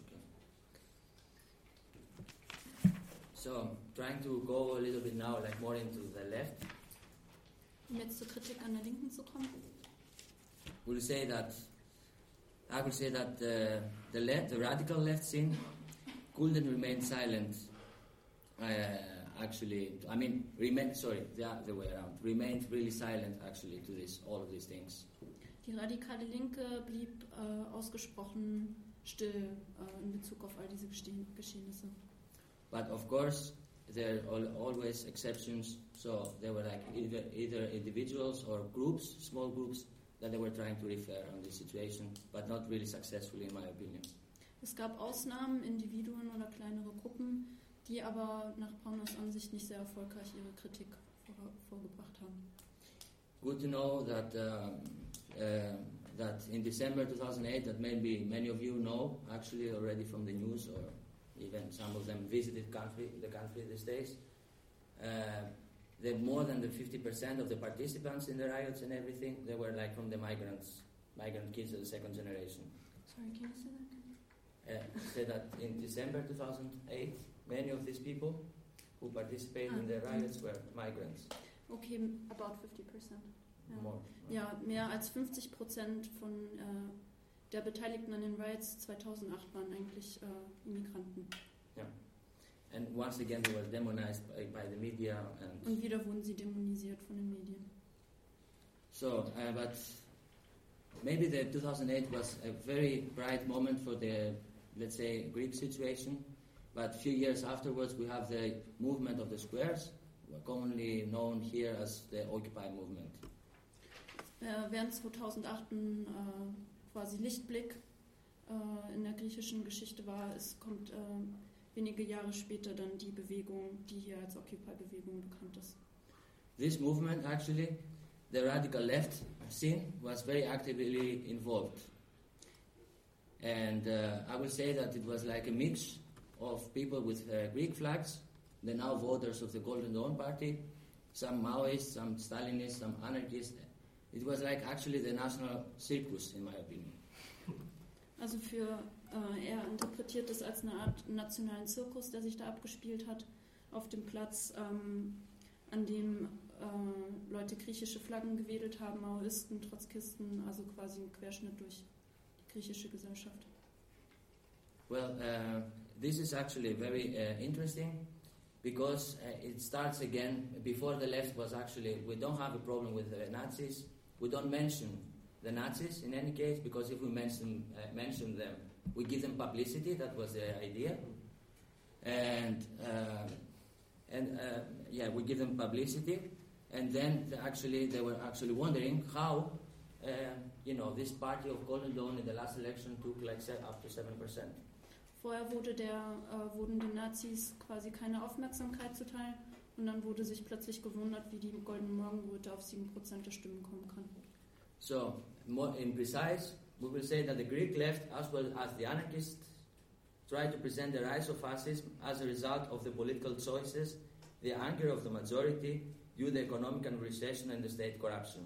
B: okay. So, trying to go a little bit now, like more into the left.
A: Um jetzt zur Kritik an der Linken zu kommen.
B: We'll say that, I would say that uh, the left, the radical left scene couldn't remain silent. Uh, actually, I mean, remain, sorry, the other way around, remained really silent actually to this, all of these things.
A: Die radikale Linke blieb äh, ausgesprochen still äh, in Bezug auf all diese Gestehen- Geschehnisse.
B: But of course, there are always exceptions, so there were like either, either individuals or groups, small groups, that they were trying to refer on this situation, but not really successfully in my opinion.
A: Es gab Ausnahmen, Individuen oder kleinere Gruppen, die aber nach Paunos Ansicht nicht sehr erfolgreich ihre Kritik vor, vorgebracht haben.
B: Good to know that uh, uh, that in December two thousand eight, that maybe many of you know actually already from the news, or even some of them visited country, the country these days. Uh, the more than the fifty percent of the participants in the riots and everything, they were like from the migrants, migrant kids of the second generation.
A: Sorry, can you say that again?
B: Uh, say that in December two thousand eight, many of these people who participated
A: ah.
B: in the riots were migrants.
A: Okay, about fifty percent. Ja.
B: More.
A: Ja, mehr als fünfzig Prozent von äh, der Beteiligten an den Riots zweitausendacht waren eigentlich äh, Immigranten.
B: Yeah. And once again they were demonized by, by the media. And
A: Und wieder wurden sie dämonisiert von den Medien.
B: So, uh, but maybe the two thousand eight was a very bright moment for the, let's say, Greek situation. But a few years afterwards, we have the movement of the squares, commonly known here as the Occupy movement.
A: Äh, während zweitausendacht ein äh, quasi Lichtblick äh, in der griechischen Geschichte war, es kommt äh, wenige Jahre später dann die Bewegung, die hier als Occupy-Bewegung bekannt ist.
B: This movement, actually, the radical left scene was very actively involved. And uh, I will say that it was like a mix of people with uh, Greek flags, the now voters of the Golden Dawn Party, some Maoists, some Stalinists, some anarchists. It was like actually the national circus, in my opinion.
A: Also für äh, er interpretiert es als eine Art nationalen Zirkus, der sich da abgespielt hat auf dem Platz, ähm, an dem äh, Leute griechische Flaggen gewedelt haben, Maoisten, Trotzkisten, also quasi ein Querschnitt durch die griechische Gesellschaft.
B: Well, uh, this is actually very uh, interesting because uh, it starts again before the left was actually, we don't have a problem with the Nazis. We don't mention the Nazis in any case because if we mention, uh, mention them, we give them publicity. That was the idea. And, uh, and uh, yeah, we give them publicity. And then the actually they were actually wondering how, uh, you know, this party of Golden Dawn in the last election took like up to seven percent.
A: Vorher wurde der, äh, wurden den Nazis quasi keine Aufmerksamkeit zuteil und dann wurde sich plötzlich gewundert, wie die Goldene Morgenröte auf sieben Prozent der Stimmen kommen kann.
B: So, more in precise, we will say that the Greek left as well as the anarchists tried to present the rise of fascism as a result of the political choices, the anger of the majority due to the economic and recession and the state corruption.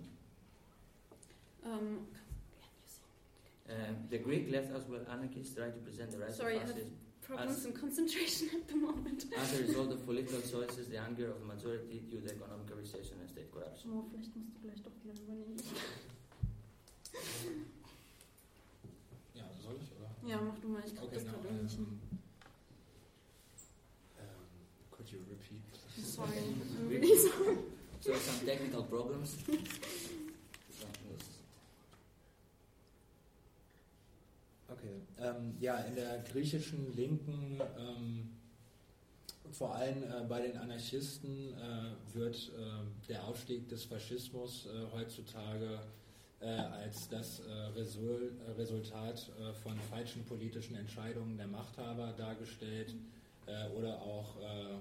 A: Um,
B: Um, the Greek left as well anarchists tried to present the rise
A: Sorry,
B: of fascism.
A: I have problems
B: as,
A: in concentration at the moment.
B: as a result of political choices, the anger of the majority due to the economic recession and state corruption.
A: Oh, vielleicht musst du gleich doch wieder übernehmen.
C: Ja, soll ich, oder?
A: Ja, mach du mal, ich krieg
C: Okay,
A: das
C: now,
A: gerade irgendwie nicht hin.
C: um, um, could you repeat?
A: Sorry, I'm really sorry.
B: So some technical problems.
C: Okay, ähm, ja, in der griechischen Linken, ähm, vor allem äh, bei den Anarchisten, äh, wird äh, der Aufstieg des Faschismus äh, heutzutage äh, als das äh, Resul äh, Resultat äh, von falschen politischen Entscheidungen der Machthaber dargestellt äh, oder auch äh,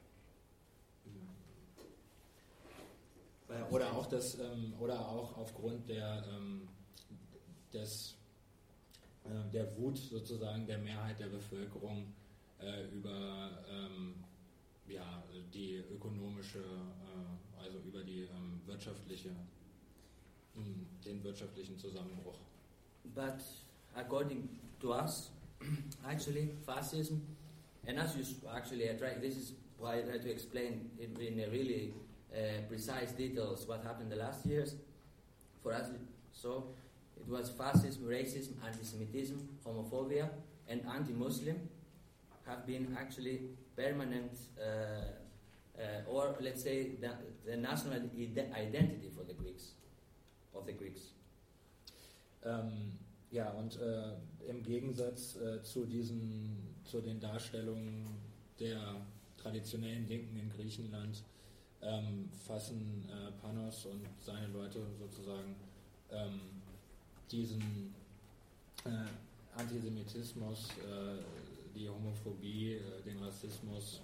C: oder auch das ähm, oder auch aufgrund der ähm, des der Wut sozusagen der Mehrheit der Bevölkerung äh, über ähm, ja, die ökonomische, äh, also über die ähm, wirtschaftliche, mh, den wirtschaftlichen Zusammenbruch.
B: But according to us, actually, fascism, and as you actually I try, this is why I try to explain in, in a really uh, precise details what happened the last years. For us, so. It was fascism, racism, anti-Semitism, homophobia, and anti-Muslim have been actually permanent, uh, uh, or let's say the, the national ide- identity for the Greeks, of the Greeks.
C: Ähm, ja, und äh, im Gegensatz äh, zu diesen, zu den Darstellungen der traditionellen Linken in Griechenland ähm, fassen äh, Panos und seine Leute sozusagen ähm, diesen äh, Antisemitismus, äh, die Homophobie, äh, den Rassismus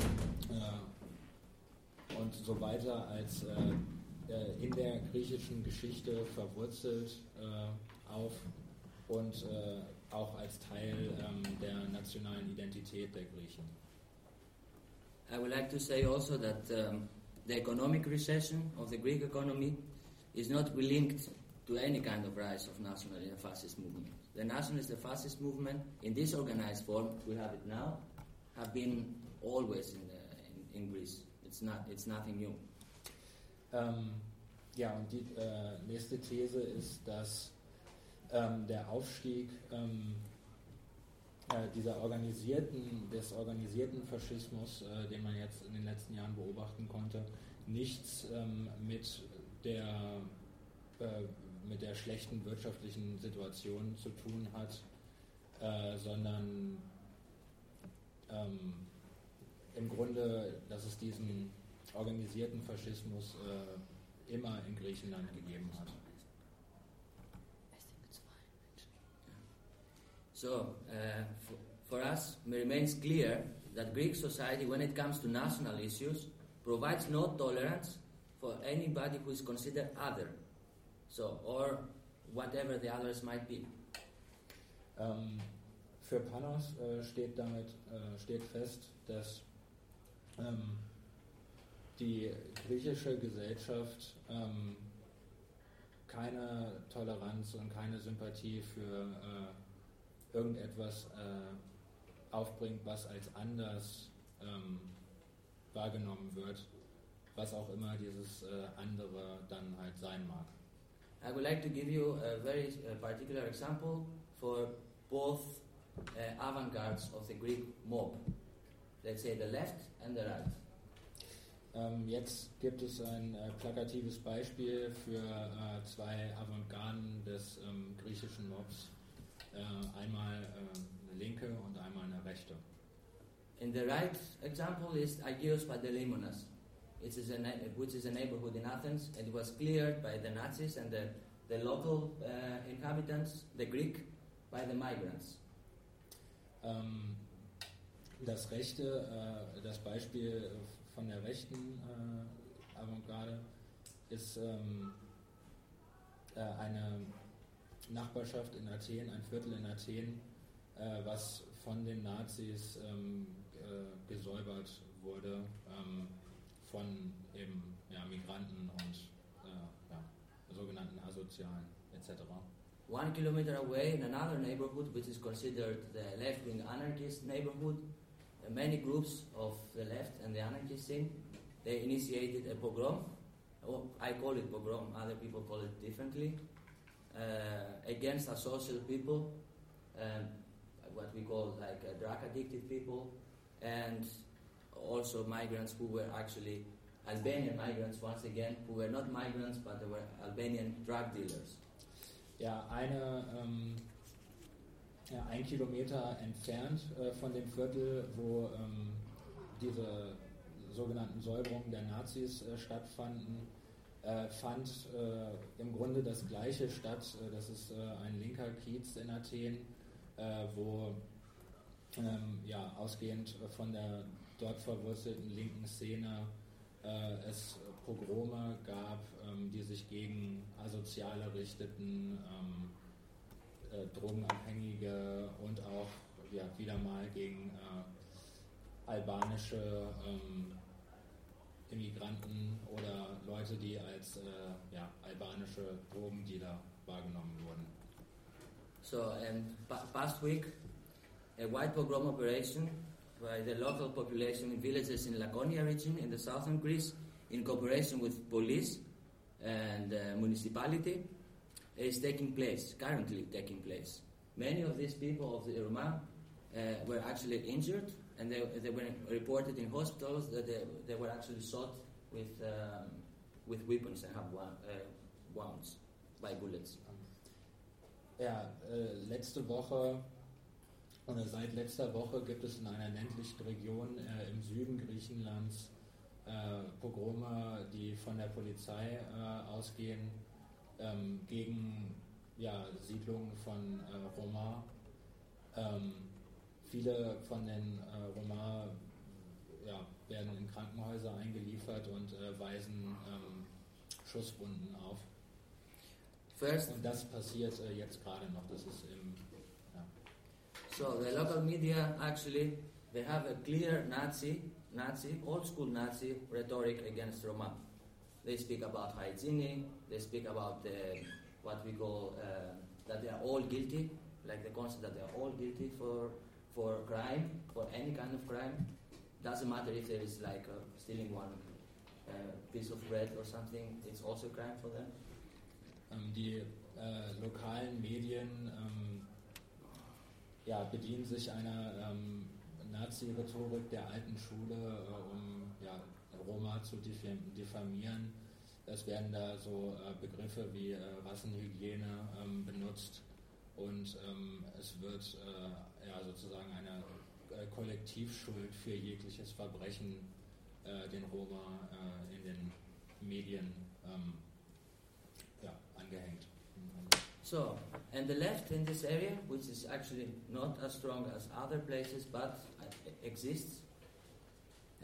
C: äh, und so weiter als äh, äh, in der griechischen Geschichte verwurzelt äh, auf und äh, auch als Teil ähm, der nationalen Identität der Griechen.
B: I would like to say also that um, the economic recession of the Greek economy is not linked to any kind of rise of nationalist and fascist movement. The nationalist and fascist movement, in this organized form, we have it now, have been always in, the, in, in Greece. It's not, it's nothing new.
C: Ähm, ja, und die äh, nächste These ist, dass ähm, der Aufstieg ähm, äh, dieser organisierten, des organisierten Faschismus, äh, den man jetzt in den letzten Jahren beobachten konnte, nichts ähm, mit der äh, mit der schlechten wirtschaftlichen Situation zu tun hat, äh, sondern ähm, im Grunde, dass es diesen organisierten Faschismus äh, immer in Griechenland gegeben hat.
B: So, uh, for, for us, it remains clear that Greek society, when it comes to national issues, provides no tolerance for anybody who is considered other, so, or whatever the others might be.
C: Ähm, für Panos äh, steht damit äh, steht fest, dass ähm, die griechische Gesellschaft ähm, keine Toleranz und keine Sympathie für äh, irgendetwas äh, aufbringt, was als anders ähm, wahrgenommen wird, was auch immer dieses äh, andere dann halt sein mag.
B: I would like to give you a very uh, particular example for both uh, avant-gardes of the Greek mob. Let's say the left and the right.
C: Ähm, jetzt gibt es ein äh, plakatives Beispiel für äh, zwei Avantgarden des ähm, griechischen Mobs. Äh, einmal äh, eine linke und einmal eine rechte.
B: In the right example is Agios Panteleimonas, which is, a na- which is a neighborhood in Athens, and it was cleared by the Nazis and the, the local uh, inhabitants, the Greek, by the migrants.
C: Ähm, das rechte, äh, das Beispiel von der rechten äh, Avantgarde ist ähm, äh, eine Nachbarschaft in Athen, ein Viertel in Athen, äh, was von den Nazis ähm, äh, gesäubert wurde ähm, von eben ja, Migranten und äh, ja, sogenannten Asozialen et cetera.
B: One kilometer away, in another neighborhood, which is considered the left-wing anarchist neighborhood, uh, many groups of the left and the anarchist scene, they initiated a pogrom. Oh, I call it pogrom, other people call it differently, uh, against asocial people, um, what we call like uh, drug-addicted people, and also migrants who were actually Albanian migrants, once again, who were not migrants, but they were Albanian drug dealers.
C: Ja, eine, ähm, ja, ein Kilometer entfernt äh, von dem Viertel, wo ähm, diese sogenannten Säuberungen der Nazis äh, stattfanden, äh, fand äh, im Grunde das Gleiche statt. Äh, das ist äh, ein linker Kiez in Athen, äh, wo ähm, ja, ausgehend von der dort verwurzelten linken Szene äh, es Pogrome gab, ähm, die sich gegen Asoziale richteten, ähm, äh, Drogenabhängige und auch ja, wieder mal gegen äh, albanische ähm, Immigranten oder Leute, die als äh, ja, albanische Drogendealer wahrgenommen wurden.
B: So, um, pa- past week, a white pogrom operation by the local population in villages in Laconia region in the southern Greece, in cooperation with police and uh, municipality, is taking place, currently taking place. Many of these people of the Roma uh, were actually injured, and they, they were reported in hospitals that they, they were actually shot with, um, with weapons and have wound, uh, wounds by bullets.
C: Ja, äh, letzte Woche oder seit letzter Woche gibt es in einer ländlichen Region äh, im Süden Griechenlands äh, Pogrome, die von der Polizei äh, ausgehen, ähm, gegen ja, Siedlungen von äh, Roma. Ähm, viele von den äh, Roma ja, werden in Krankenhäuser eingeliefert und äh, weisen ähm, Schusswunden auf.
B: First,
C: Und das passiert äh, jetzt gerade noch. Das ist im ja.
B: so the local media actually, they have a clear Nazi Nazi, old school Nazi rhetoric against Roma. They speak about hygiene, they speak about the, what we call uh, that they are all guilty, like the concept that they are all guilty for for crime, for any kind of crime. Doesn't matter if there is like uh, stealing one uh, piece of bread or something, it's also a crime for them.
C: Ähm, die äh, lokalen Medien ähm, ja, bedienen sich einer ähm, Nazi-Rhetorik der alten Schule, äh, um ja, Roma zu diffamieren. Es werden da so äh, Begriffe wie äh, Rassenhygiene ähm, benutzt und ähm, es wird äh, ja, sozusagen eine äh, Kollektivschuld für jegliches Verbrechen äh, den Roma äh, in den Medien ähm, ja, angehängt.
B: So, and the left in this area, which is actually not as strong as other places but exists, uh,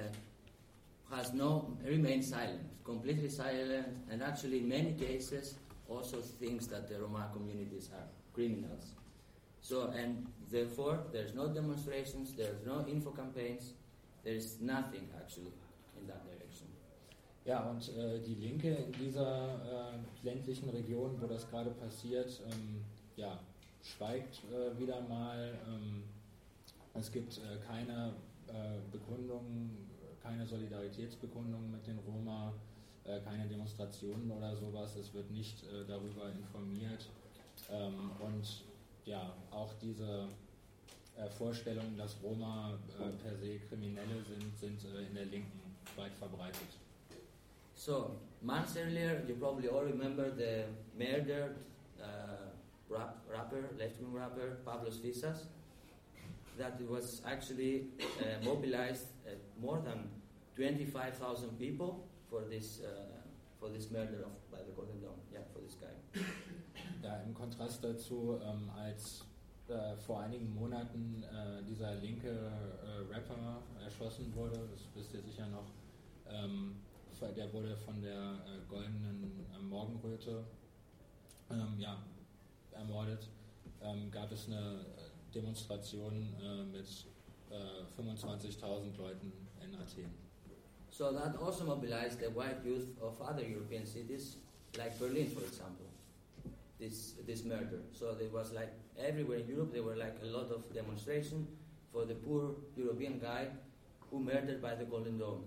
B: has no remained silent, completely silent, and actually in many cases also thinks that the Roma communities are criminals. So, and therefore there's no demonstrations, there's no info campaigns, there's nothing actually in that direction.
C: Ja, und äh, die Linke in dieser äh, ländlichen Region, wo das gerade passiert, ähm, ja, schweigt äh, wieder mal. Ähm, es gibt äh, keine äh, Bekundungen, keine Solidaritätsbekundungen mit den Roma, äh, keine Demonstrationen oder sowas. Es wird nicht äh, darüber informiert. Ähm, und ja, auch diese äh, Vorstellungen, dass Roma äh, per se Kriminelle sind, sind äh, in der Linken weit verbreitet.
B: So, months earlier, you probably all remember the murdered uh, rap, rapper, left-wing rapper, Pavlos Fyssas, that was actually uh, mobilized uh, more than twenty-five thousand people for this uh, for this murder of by the Golden Dawn, yeah, for this guy.
C: Ja, im Kontrast dazu, ähm, als äh, vor einigen Monaten äh, dieser linke äh, Rapper erschossen wurde, das wisst ihr sicher noch, ähm, der wurde von der äh, goldenen äh, Morgenröte ähm, ja, ermordet, ähm, gab es eine Demonstration äh, mit äh, fünfundzwanzigtausend Leuten in Athen.
B: So that also mobilized the white youth of other European cities, like Berlin, for example, this this murder. So there was like everywhere in Europe there were like a lot of demonstration for the poor European guy who murdered by the Golden Dome.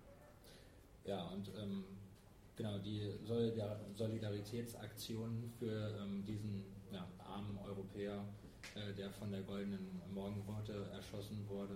C: Ja, und ähm, genau, die Solidar- Solidaritätsaktionen für ähm, diesen ja, armen Europäer, äh, der von der goldenen Morgenröte erschossen wurde,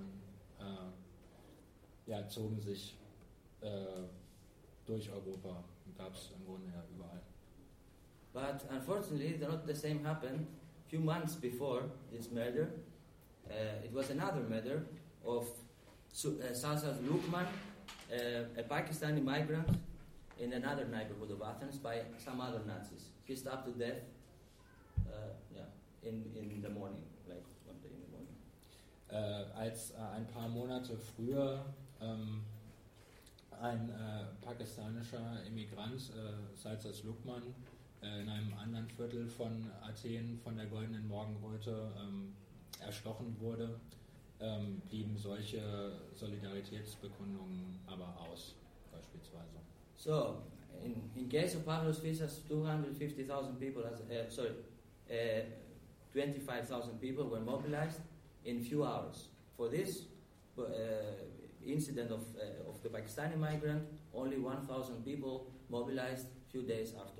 C: äh, ja, zogen sich äh, durch Europa. Gab es im Grunde ja überall.
B: But unfortunately, not the same happened. A few months before this murder, uh, it was another murder of Su- uh, Salsas Lukman, uh, a Pakistani migrant in another neighborhood of Athens by some other Nazis. He stabbed to death uh, yeah, in, in the morning, like one day in the morning.
C: Äh, als äh, ein paar Monate früher ähm, ein äh, pakistanischer Immigrant, äh, Salsas Lukman, äh, in einem anderen Viertel von Athen von der goldenen Morgenröte ähm, erstochen wurde, ähm, blieben solche Solidaritätsbekundungen aber aus, beispielsweise.
B: So, in, in case of Pavlos Fyssas, two hundred fifty thousand people, as, uh, sorry, uh, twenty-five thousand people were mobilized in few hours. For this uh, incident of, uh, of the Pakistani migrant, only one thousand people mobilized few days after.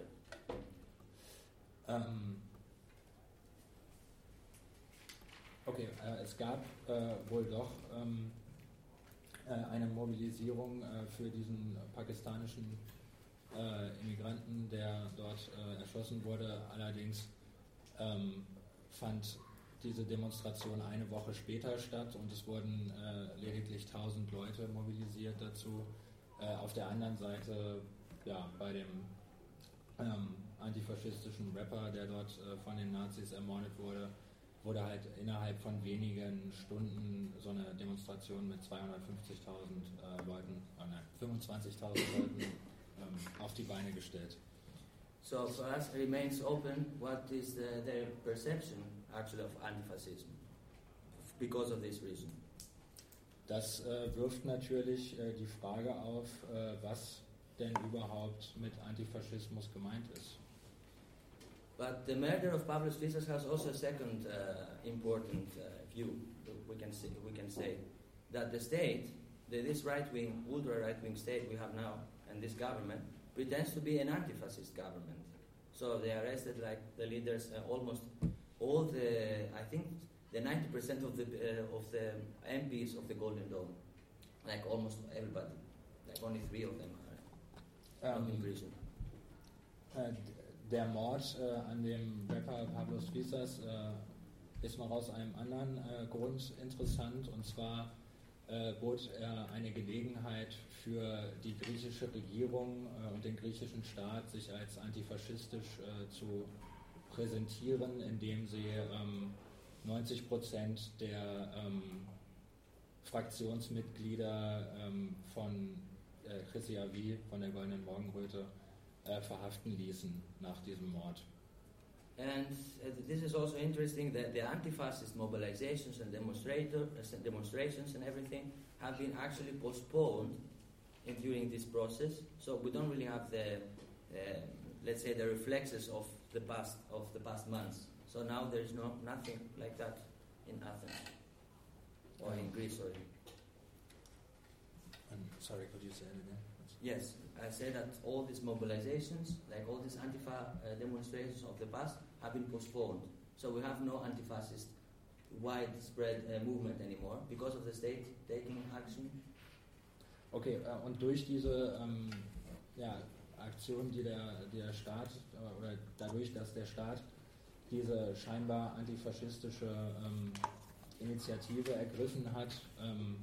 C: Ähm, okay, äh, es gab äh, wohl doch ähm, äh, eine Mobilisierung äh, für diesen pakistanischen äh, Immigranten, der dort äh, erschossen wurde. Allerdings ähm, fand diese Demonstration eine Woche später statt und es wurden äh, lediglich tausend Leute mobilisiert dazu. Äh, auf der anderen Seite, ja, bei dem ähm, antifaschistischen Rapper, der dort äh, von den Nazis ermordet wurde, wurde halt innerhalb von wenigen Stunden so eine Demonstration mit zweihundertfünfzigtausend äh, Leuten, äh, nein, fünfundzwanzigtausend Leuten ähm, auf die Beine gestellt.
B: So for us remains open what is the, their perception actually of anti-fascism because of this reason.
C: Das äh, wirft natürlich äh, die Frage auf, äh, was denn überhaupt mit Antifaschismus gemeint ist.
B: But the murder of Pablo Fisas has also a second uh, important uh, view. We can say, we can say that the state, the, this right-wing, ultra-right-wing state we have now, and this government pretends to be an anti-fascist government. So they arrested like the leaders, uh, almost all the, I think, the ninety percent of the uh, of the M Ps of the Golden Dome, like almost everybody, like only three of them are um, in prison.
C: Uh, Der Mord äh, an dem Rapper Pablo Fisas äh, ist noch aus einem anderen äh, Grund interessant, und zwar äh, bot er eine Gelegenheit für die griechische Regierung äh, und den griechischen Staat, sich als antifaschistisch äh, zu präsentieren, indem sie ähm, neunzig Prozent der ähm, Fraktionsmitglieder ähm, von äh, Chrysiavi, von der Goldenen Morgenröte, Äh, verhaften ließen nach diesem Mord.
B: And uh, this is also interesting that the anti-fascist mobilizations and demonstrator, uh, demonstrations and everything have been actually postponed in, during this process. So we don't really have the, uh, let's say, the reflexes of the past of the past months. So now there is no nothing like that in Athens or in Greece. Sorry.
C: I'm sorry, could you say it again?
B: Yes, I say that all these mobilizations, like all these Antifa uh, demonstrations of the past, have been postponed. So we have no anti-fascist widespread uh, movement anymore because of the state taking action.
C: Okay, äh, und durch diese ähm, ja, Aktion, die der, die der Staat, äh, oder dadurch, dass der Staat diese scheinbar antifaschistische ähm, Initiative ergriffen hat, ähm,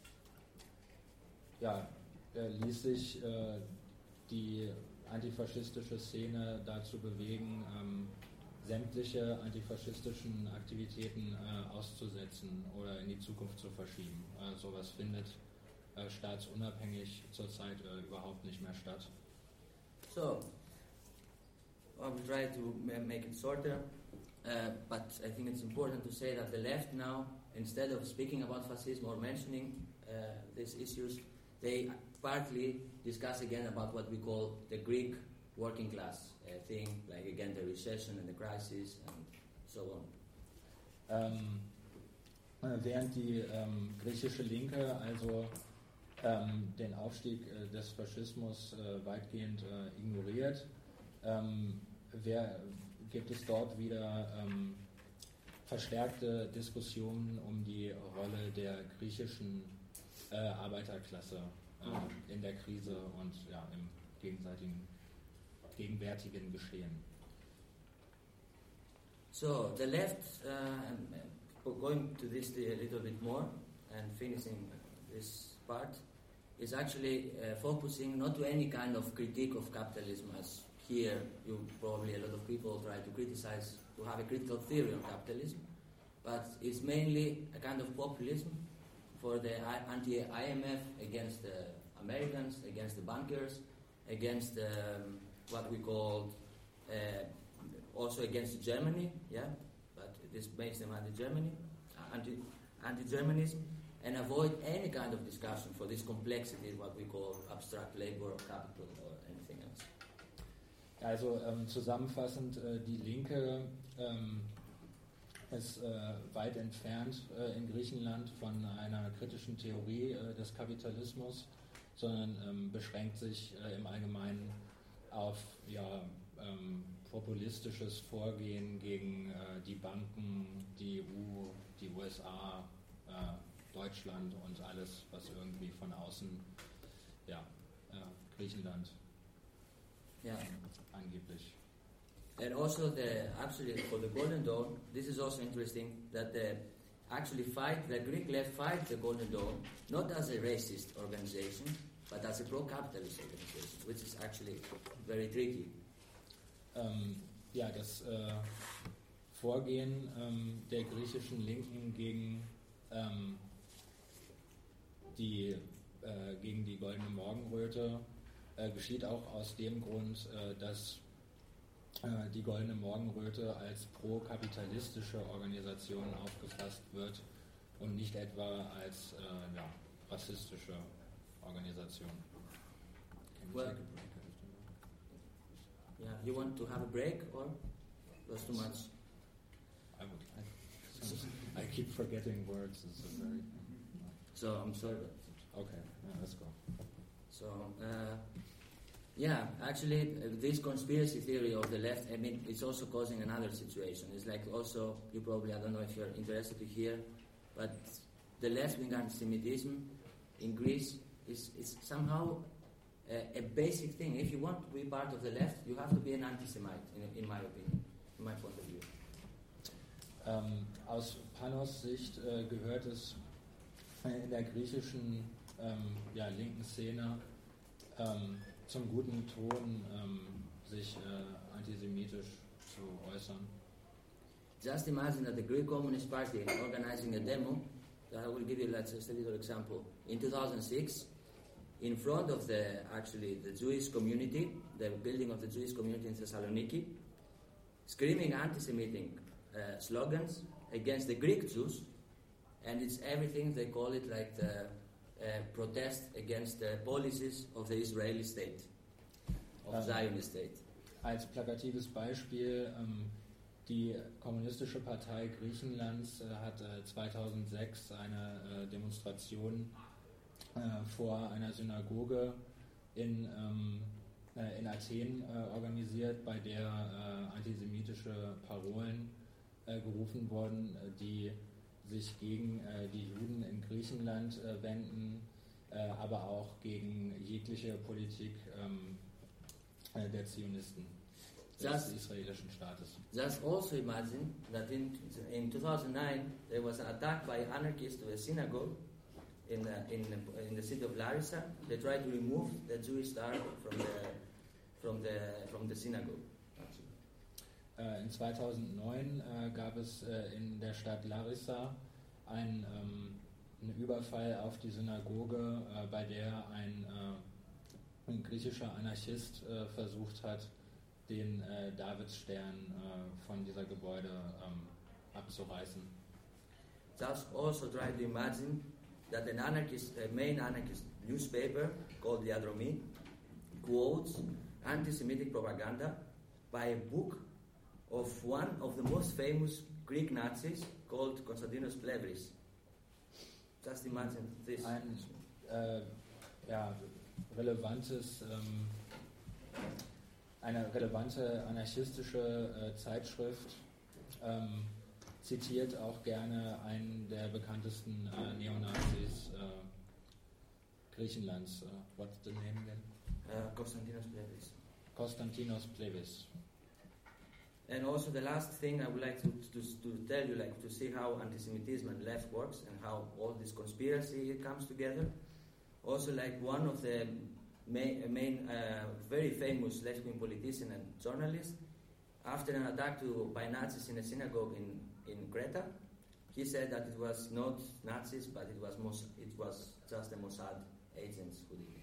C: ja, Äh, ließ sich äh, die antifaschistische Szene dazu bewegen, ähm, sämtliche antifaschistischen Aktivitäten äh, auszusetzen oder in die Zukunft zu verschieben. Äh, sowas findet äh, staatsunabhängig zurzeit äh, überhaupt nicht mehr statt.
B: So, I will try to make it shorter, uh, but I think it's important to say that the left now, instead of speaking about fascism or mentioning uh, these issues, they partly discuss again about what we call the Greek working class uh, thing, like again the recession and the crisis and so on.
C: Ähm, während die ähm, griechische Linke also ähm, den Aufstieg äh, des Faschismus äh, weitgehend äh, ignoriert, ähm, wer, gibt es dort wieder ähm, verstärkte Diskussionen um die Rolle der griechischen äh, Arbeiterklasse äh, in der Krise und ja, im gegenseitigen, gegenwärtigen Geschehen.
B: So the left, uh, going to this a little bit more and finishing this part, is actually uh, focusing not to any kind of critique of capitalism, as here you probably a lot of people try to criticize, to have a critical theory on capitalism, but it's mainly a kind of populism for the anti-I M F against the Americans, against the bankers, against um, what we call uh, also against Germany, yeah, but this makes them anti-Germany, anti, anti-Germanism, and avoid any kind of discussion for this complexity, what we call abstract labor or capital or anything else.
C: Also ähm, zusammenfassend, äh, die Linke ähm, ist äh, weit entfernt äh, in Griechenland von einer kritischen Theorie äh, des Kapitalismus, sondern ähm, beschränkt sich äh, im Allgemeinen auf ja, ähm, populistisches Vorgehen gegen äh, die Banken, die E U, die U S A, äh, Deutschland und alles, was irgendwie von außen, ja, äh, Griechenland
B: yeah.
C: angeblich.
B: And also the actually for the Golden Dawn, this is also interesting that the actually fight the Greek left fight the Golden Dawn not as a racist organization, but as a pro-capitalist organization, which is actually very tricky.
C: Ähm, ja, das äh, Vorgehen ähm, der griechischen Linken gegen ähm, die äh, gegen die Goldene Morgenröte äh, geschieht auch aus dem Grund, äh, dass äh, die Goldene Morgenröte als pro-kapitalistische Organisation aufgefasst wird und nicht etwa als äh, ja, rassistische Organisation. Can we
B: Well,
C: take a break?
B: Yeah, you want to have a break or was too much?
C: I would like. I keep forgetting words. It's a very.
B: So I'm sorry. But
C: Okay, yeah, let's go.
B: So, uh, yeah, actually, uh, this conspiracy theory of the left, I mean, it's also causing another situation. It's like also, you probably, I don't know if you're interested to hear, but the left-wing anti-Semitism in Greece is, is somehow uh, a basic thing. If you want to be part of the left, you have to be an anti-Semite, in, in my opinion, in my point of view.
C: Ähm, aus Panos Sicht äh, gehört es in der griechischen ähm, ja, linken Szene ähm, zum guten Ton, ähm, sich äh, antisemitisch zu äußern.
B: Just imagine that the Greek Communist Party organizing a demo. I will give you let's just a little example. In two thousand six, in front of the actually the Jewish community, the building of the Jewish community in Thessaloniki, screaming anti-Semitic uh, slogans against the Greek Jews, and it's everything they call it like the uh, protest against the policies of the Israeli state, of
C: Um,
B: Zionist state.
C: Als plakatives Beispiel, ähm, die Kommunistische Partei Griechenlands äh, hat äh, zweitausendsechs eine äh, Demonstration äh, vor einer Synagoge in, ähm, äh, in Athen äh, organisiert, bei der äh, antisemitische Parolen äh, gerufen wurden, äh, die sich gegen äh, die Juden in Griechenland äh, wenden, äh, aber auch gegen jegliche Politik ähm, äh, der Zionisten, des
B: Das-
C: israelischen Staates.
B: Just also imagine that in, in two thousand nine there was an attack by anarchists to a synagogue in the, in, the, in the city of Larissa. They tried to remove the Jewish star from the, from the, from the synagogue.
C: Äh, in zweitausendneun äh, gab es äh, in der Stadt Larissa einen, ähm, einen Überfall auf die Synagoge, äh, bei der ein, äh, ein griechischer Anarchist äh, versucht hat, den äh, Davidsstern äh, von dieser Gebäude ähm, abzureißen.
B: Just also try to imagine that an anarchist, a main anarchist newspaper called Diadromi quotes anti-Semitic propaganda by a book of one of the most famous Greek Nazis called Konstantinos Plevris. Just imagine this.
C: Ein äh, ja, relevantes, ähm, eine relevante anarchistische äh, Zeitschrift ähm, zitiert auch gerne einen der bekanntesten äh, Neonazis äh, Griechenlands. Uh, what's the name again?
B: Uh, Konstantinos Plevris.
C: Konstantinos Plevris.
B: And also the last thing I would like to, to, to tell you, like to see how anti-Semitism and left works and how all this conspiracy comes together. Also, like one of the main, main uh, very famous left-wing politician and journalist, after an attack to, by Nazis in a synagogue in, in Creta, he said that it was not Nazis, but it was Mos- it was just the Mossad agents who did it.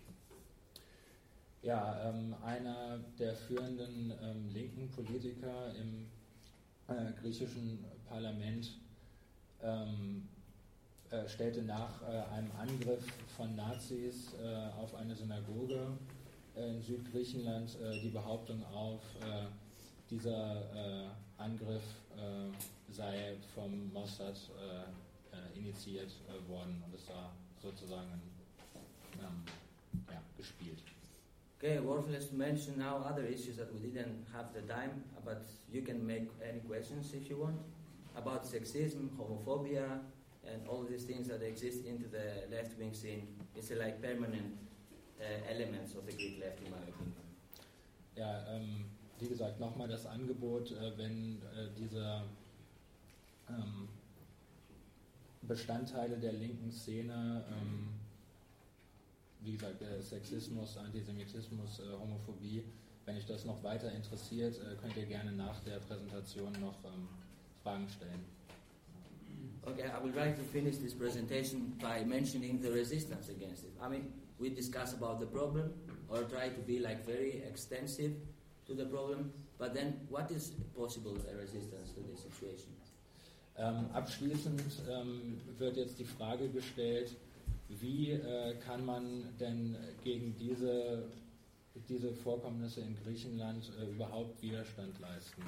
C: Ja, ähm, einer der führenden ähm, linken Politiker im äh, griechischen Parlament ähm, äh, stellte nach äh, einem Angriff von Nazis äh, auf eine Synagoge äh, in Südgriechenland äh, die Behauptung auf, äh, dieser äh, Angriff äh, sei vom Mossad äh, äh, initiiert äh, worden und es war sozusagen ähm, ja, gespielt.
B: Okay, worthless to mention now other issues that we didn't have the time, but you can make any questions if you want about sexism, homophobia, and all these things that exist into the left-wing scene. It's uh, like permanent uh, elements of the Greek left, in my opinion.
C: Ja, ähm, wie gesagt, nochmal das Angebot, äh, wenn äh, diese ähm, Bestandteile der linken Szene, ähm, wie gesagt, der Sexismus, Antisemitismus, äh, Homophobie, wenn euch das noch weiter interessiert, äh, könnt ihr gerne nach der Präsentation noch ähm, Fragen stellen.
B: Okay, I would like to finish this presentation by mentioning the resistance against it. I mean, we discuss about the problem or try to be like very extensive to the problem, but then what is possible uh, resistance to this situation?
C: Ähm, abschließend ähm, wird jetzt die Frage gestellt, wie äh, kann man denn gegen diese, diese Vorkommnisse in Griechenland äh, überhaupt Widerstand leisten?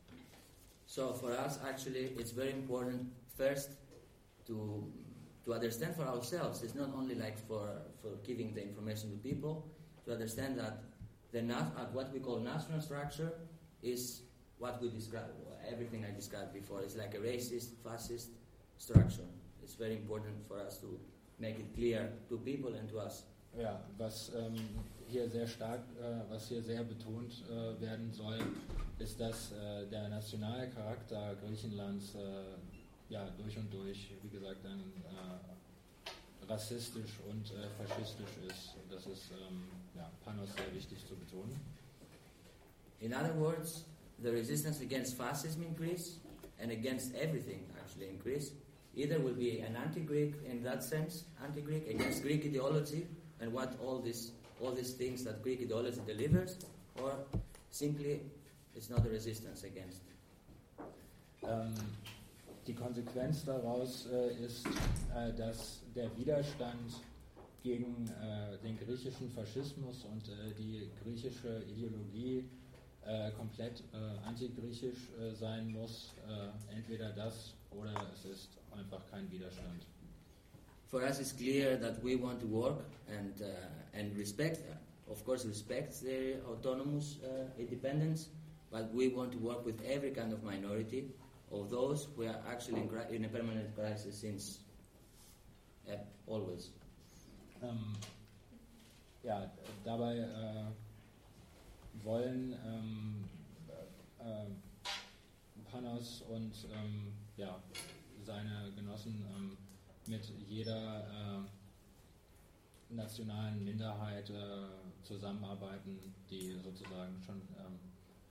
B: So for us, actually, it's very important first to to understand for ourselves. It's not only like for for giving the information to people. To understand that the nat- uh, what we call national structure is what we describe. Everything I described before is like a racist, fascist structure. It's very important for us to make it clear to people and to us.
C: Ja, was ähm, hier sehr stark, äh, was hier sehr betont äh, werden soll, ist, dass äh, der nationale Charakter Griechenlands äh, ja durch und durch, wie gesagt, ein, äh, rassistisch und äh, faschistisch ist. Das ist ähm, ja, Panos sehr wichtig zu betonen.
B: In other words, the resistance against fascism in Greece and against everything actually in Greece either will be an anti-Greek in that sense, anti-Greek against Greek ideology and what all this all these things that Greek ideology delivers, or simply it's not a resistance against.
C: Ähm, die Konsequenz daraus äh, ist, äh, dass der Widerstand gegen äh, den griechischen Faschismus und äh, die griechische Ideologie äh, komplett äh, antigriechisch äh, sein muss. Äh, entweder das oder es ist einfach kein Widerstand.
B: For us, it's clear that we want to work and uh, and respect, uh, of course, respect their autonomous uh, independence, but we want to work with every kind of minority, of those who are actually in, cri- in a permanent crisis since uh, always.
C: Ähm, ja, dabei äh, wollen ähm, äh, Panos und ähm, ja, seine Genossen ähm, mit jeder äh, nationalen Minderheit äh, zusammenarbeiten, die sozusagen schon ähm,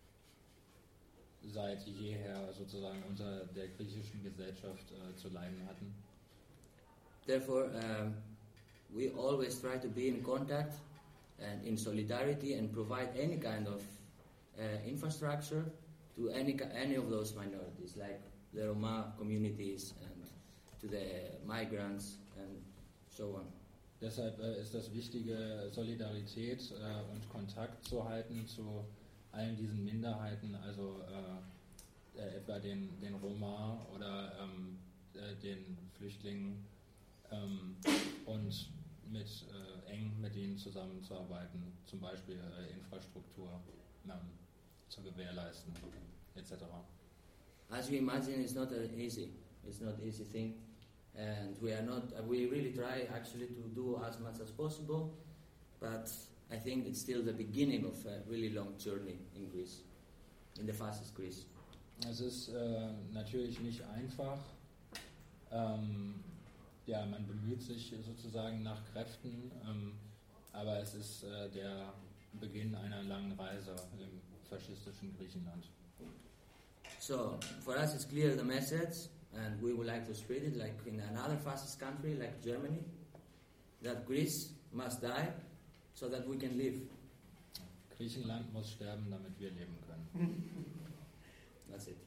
C: seit jeher sozusagen unter der griechischen Gesellschaft äh, zu leiden hatten.
B: Therefore, um, we always try to be in contact and in solidarity and provide any kind of uh, infrastructure to any any of those minorities, like the Roma communities and to the migrants and so on.
C: Deshalb äh, ist das Wichtige, Solidarität äh, und Kontakt zu halten zu allen diesen Minderheiten, also äh, äh, etwa den, den Roma oder ähm, äh, den Flüchtlingen ähm, und mit, äh, eng mit ihnen zusammenzuarbeiten, zum Beispiel äh, Infrastruktur ähm, zu gewährleisten, et cetera.
B: As you imagine, it's not an easy, it's not easy thing, and we are not. Uh, we really try actually to do as much as possible, but I think it's still the beginning of a really long journey in Greece, in the fascist Greece.
C: Es ist äh, natürlich nicht einfach. Ähm, ja, man bemüht sich sozusagen nach Kräften, ähm, aber es ist äh, der Beginn einer langen Reise im faschistischen Griechenland.
B: So, for us it's clear the message, and we would like to spread it like in another fascist country like Germany, that Greece must die so that we can live.
C: Griechenland muss sterben, damit wir leben können.
B: That's it.